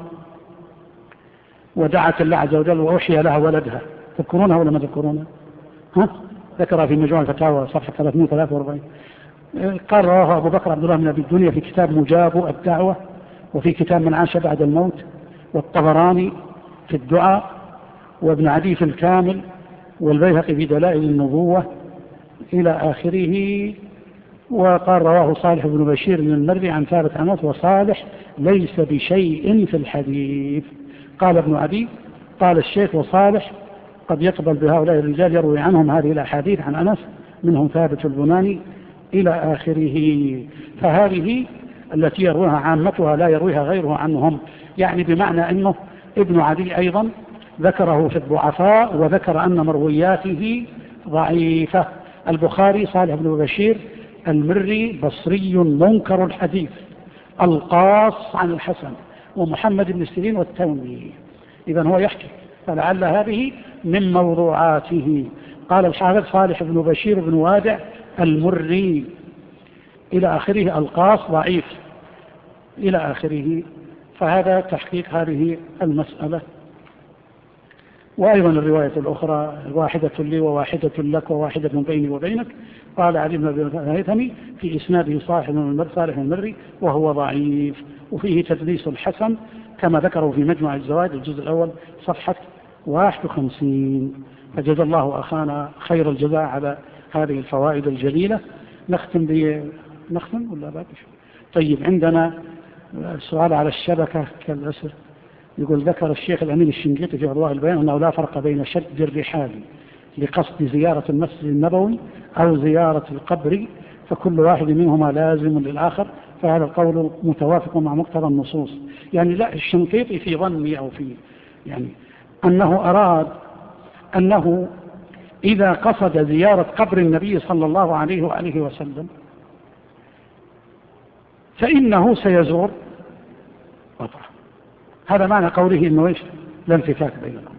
ودعت الله عز وجل وأحيى لها ولدها. تذكرونها ولا ما تذكرونها؟ ذكرها في مجموع الفتاوى صفحة 343. قال رواه أبو بكر عبد الله بن أبي الدنيا في كتاب مجاب الدعوة، وفي كتاب من عاش بعد الموت، والطبراني في الدعاء، وابن عدي في الكامل، والبيهقي في دلائل النبوة إلى آخره. وقال رواه صالح بن بشير من المري عن ثابت أنس، وصالح ليس بشيء في الحديث. قال ابن عدي قال الشيخ وصالح قد يقبل بهؤلاء الرجال يروي عنهم هذه الأحاديث عن أنس، منهم ثابت البناني إلى آخره. فهذه التي يرويها عامتها لا يرويها غيره عنهم، يعني بمعنى أنه ابن عدي أيضا ذكره في الضعفاء، وذكر أن مروياته ضعيفة. البخاري صالح بن بشير المري بصري منكر الحديث، القاص عن الحسن، ومحمد بن سيرين والتومي. إذن هو يحكي، فلعل هذه من موضوعاته. قال الحافظ صالح بن بشير بن وادع المري إلى آخره، القاص ضعيف إلى آخره. فهذا تحقيق هذه المسألة. وأيضا الرواية الأخرى، واحدة لي وواحدة لك وواحدة بيني وبينك، قال علي بن أبي الهيثمي في إسناده صالح المري وهو ضعيف، وفيه تدليس الحسن كما ذكروا في مجمع الزوائد الجزء الأول صفحة 51. فجزا الله أخانا خير الجزاء على هذه الفوائد الجليلة. نختم ولا باقي؟ طيب، عندنا سؤال على الشبكة كالأسر. يقول ذكر الشيخ الأمين الشنقيطي في أضواء البيان أنه لا فرق بين شد الرحال لقصد زيارة المسجد النبوي أو زيارة القبر، فكل واحد منهما لازم للآخر، فهذا القول متوافق مع مقتضى النصوص. يعني لا، الشنقيطي في ظني أو في أنه أراد أنه إذا قصد زيارة قبر النبي صلى الله عليه وآله وسلم فإنه سيزور قبره. هذا معنى قوله إنه لا انفكاك بين الأمر.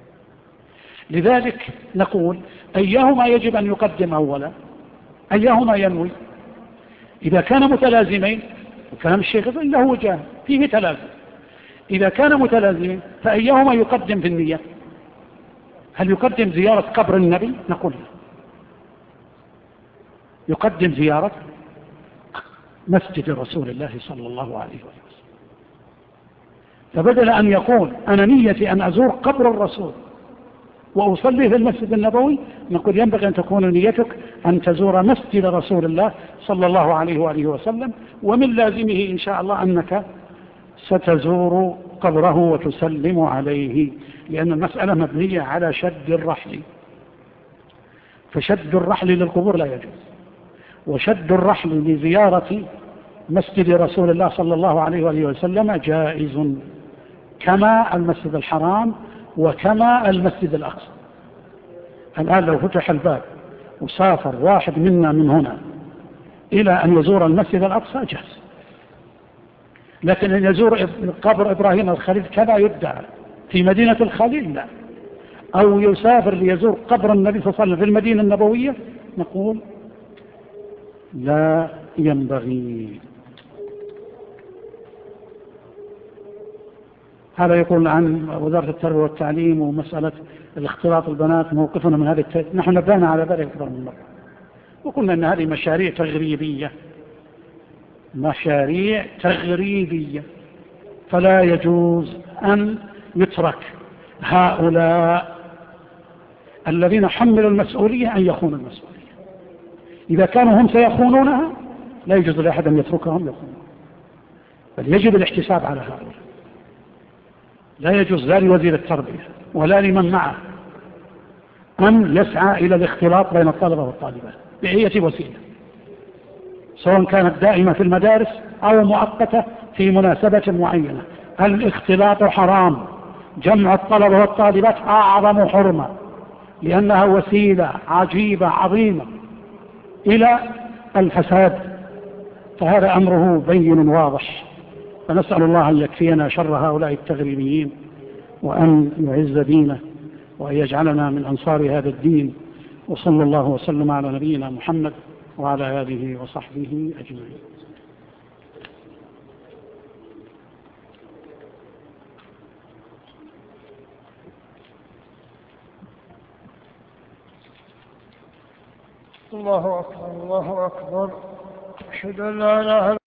لذلك نقول أيهما يجب أن يقدم أولا، أيهما ينوي. إذا كان متلازمين، وكلام الشيخ إلا هو جاء فيه تلازم، إذا كان متلازمين فأيهما يقدم في النية؟ هل يقدم زيارة قبر النبي؟ نقول يقدم زيارة مسجد رسول الله صلى الله عليه وسلم. فبدل أن يقول أنا نيتي أن أزور قبر الرسول وأصلي في المسجد النبوي، نقول ينبغي أن تكون نيتك أن تزور مسجد رسول الله صلى الله عليه وآله وسلم، ومن لازمه إن شاء الله أنك ستزور قبره وتسلم عليه، لأن المسألة مبنية على شد الرحل، فشد الرحل للقبور لا يجوز، وشد الرحل لزيارة مسجد رسول الله صلى الله عليه وآله وسلم جائز، كما المسجد الحرام وكما المسجد الأقصى. الآن لو فتح الباب وسافر واحد منا من هنا إلى أن يزور المسجد الأقصى جاز، لكن أن يزور قبر إبراهيم الخليل كما يدعى في مدينة الخليل لا، أو يسافر ليزور قبر النبي صلى الله عليه وسلم في المدينة النبوية، نقول لا ينبغي. هذا يقول عن وزارة التربية والتعليم ومسألة الاختلاط البنات، موقفنا من هذه نحن نبهنا على ذلك أكثر من مرة، وقلنا أن هذه مشاريع تغريبية، مشاريع تغريبية، فلا يجوز أن يترك هؤلاء الذين حملوا المسؤولية أن يخونوا المسؤولية. إذا كانوا هم سيخونونها لا يجوز لأحد أن يتركهم يخونون، بل يجب الاحتساب على هؤلاء. لا يجوز لا لوزير التربية ولا لمن معه أن يسعى إلى الاختلاط بين الطلبة والطالبات بأي وسيلة، سواء كانت دائمة في المدارس أو مؤقتة في مناسبة معينة. الاختلاط حرام، جمع الطلبة والطالبات أعظم حرمة، لأنها وسيلة عجيبة عظيمة إلى الفساد، فهذا أمره بين واضح. فنسأل الله أن يكفينا شر هؤلاء التغريبيين، وأن يعز دينه، وأن يجعلنا من أنصار هذا الدين. وصلى الله وسلم على نبينا محمد وعلى آله وصحبه أجمعين. الله أكبر الله أكبر. أشهد أن لا إله إلا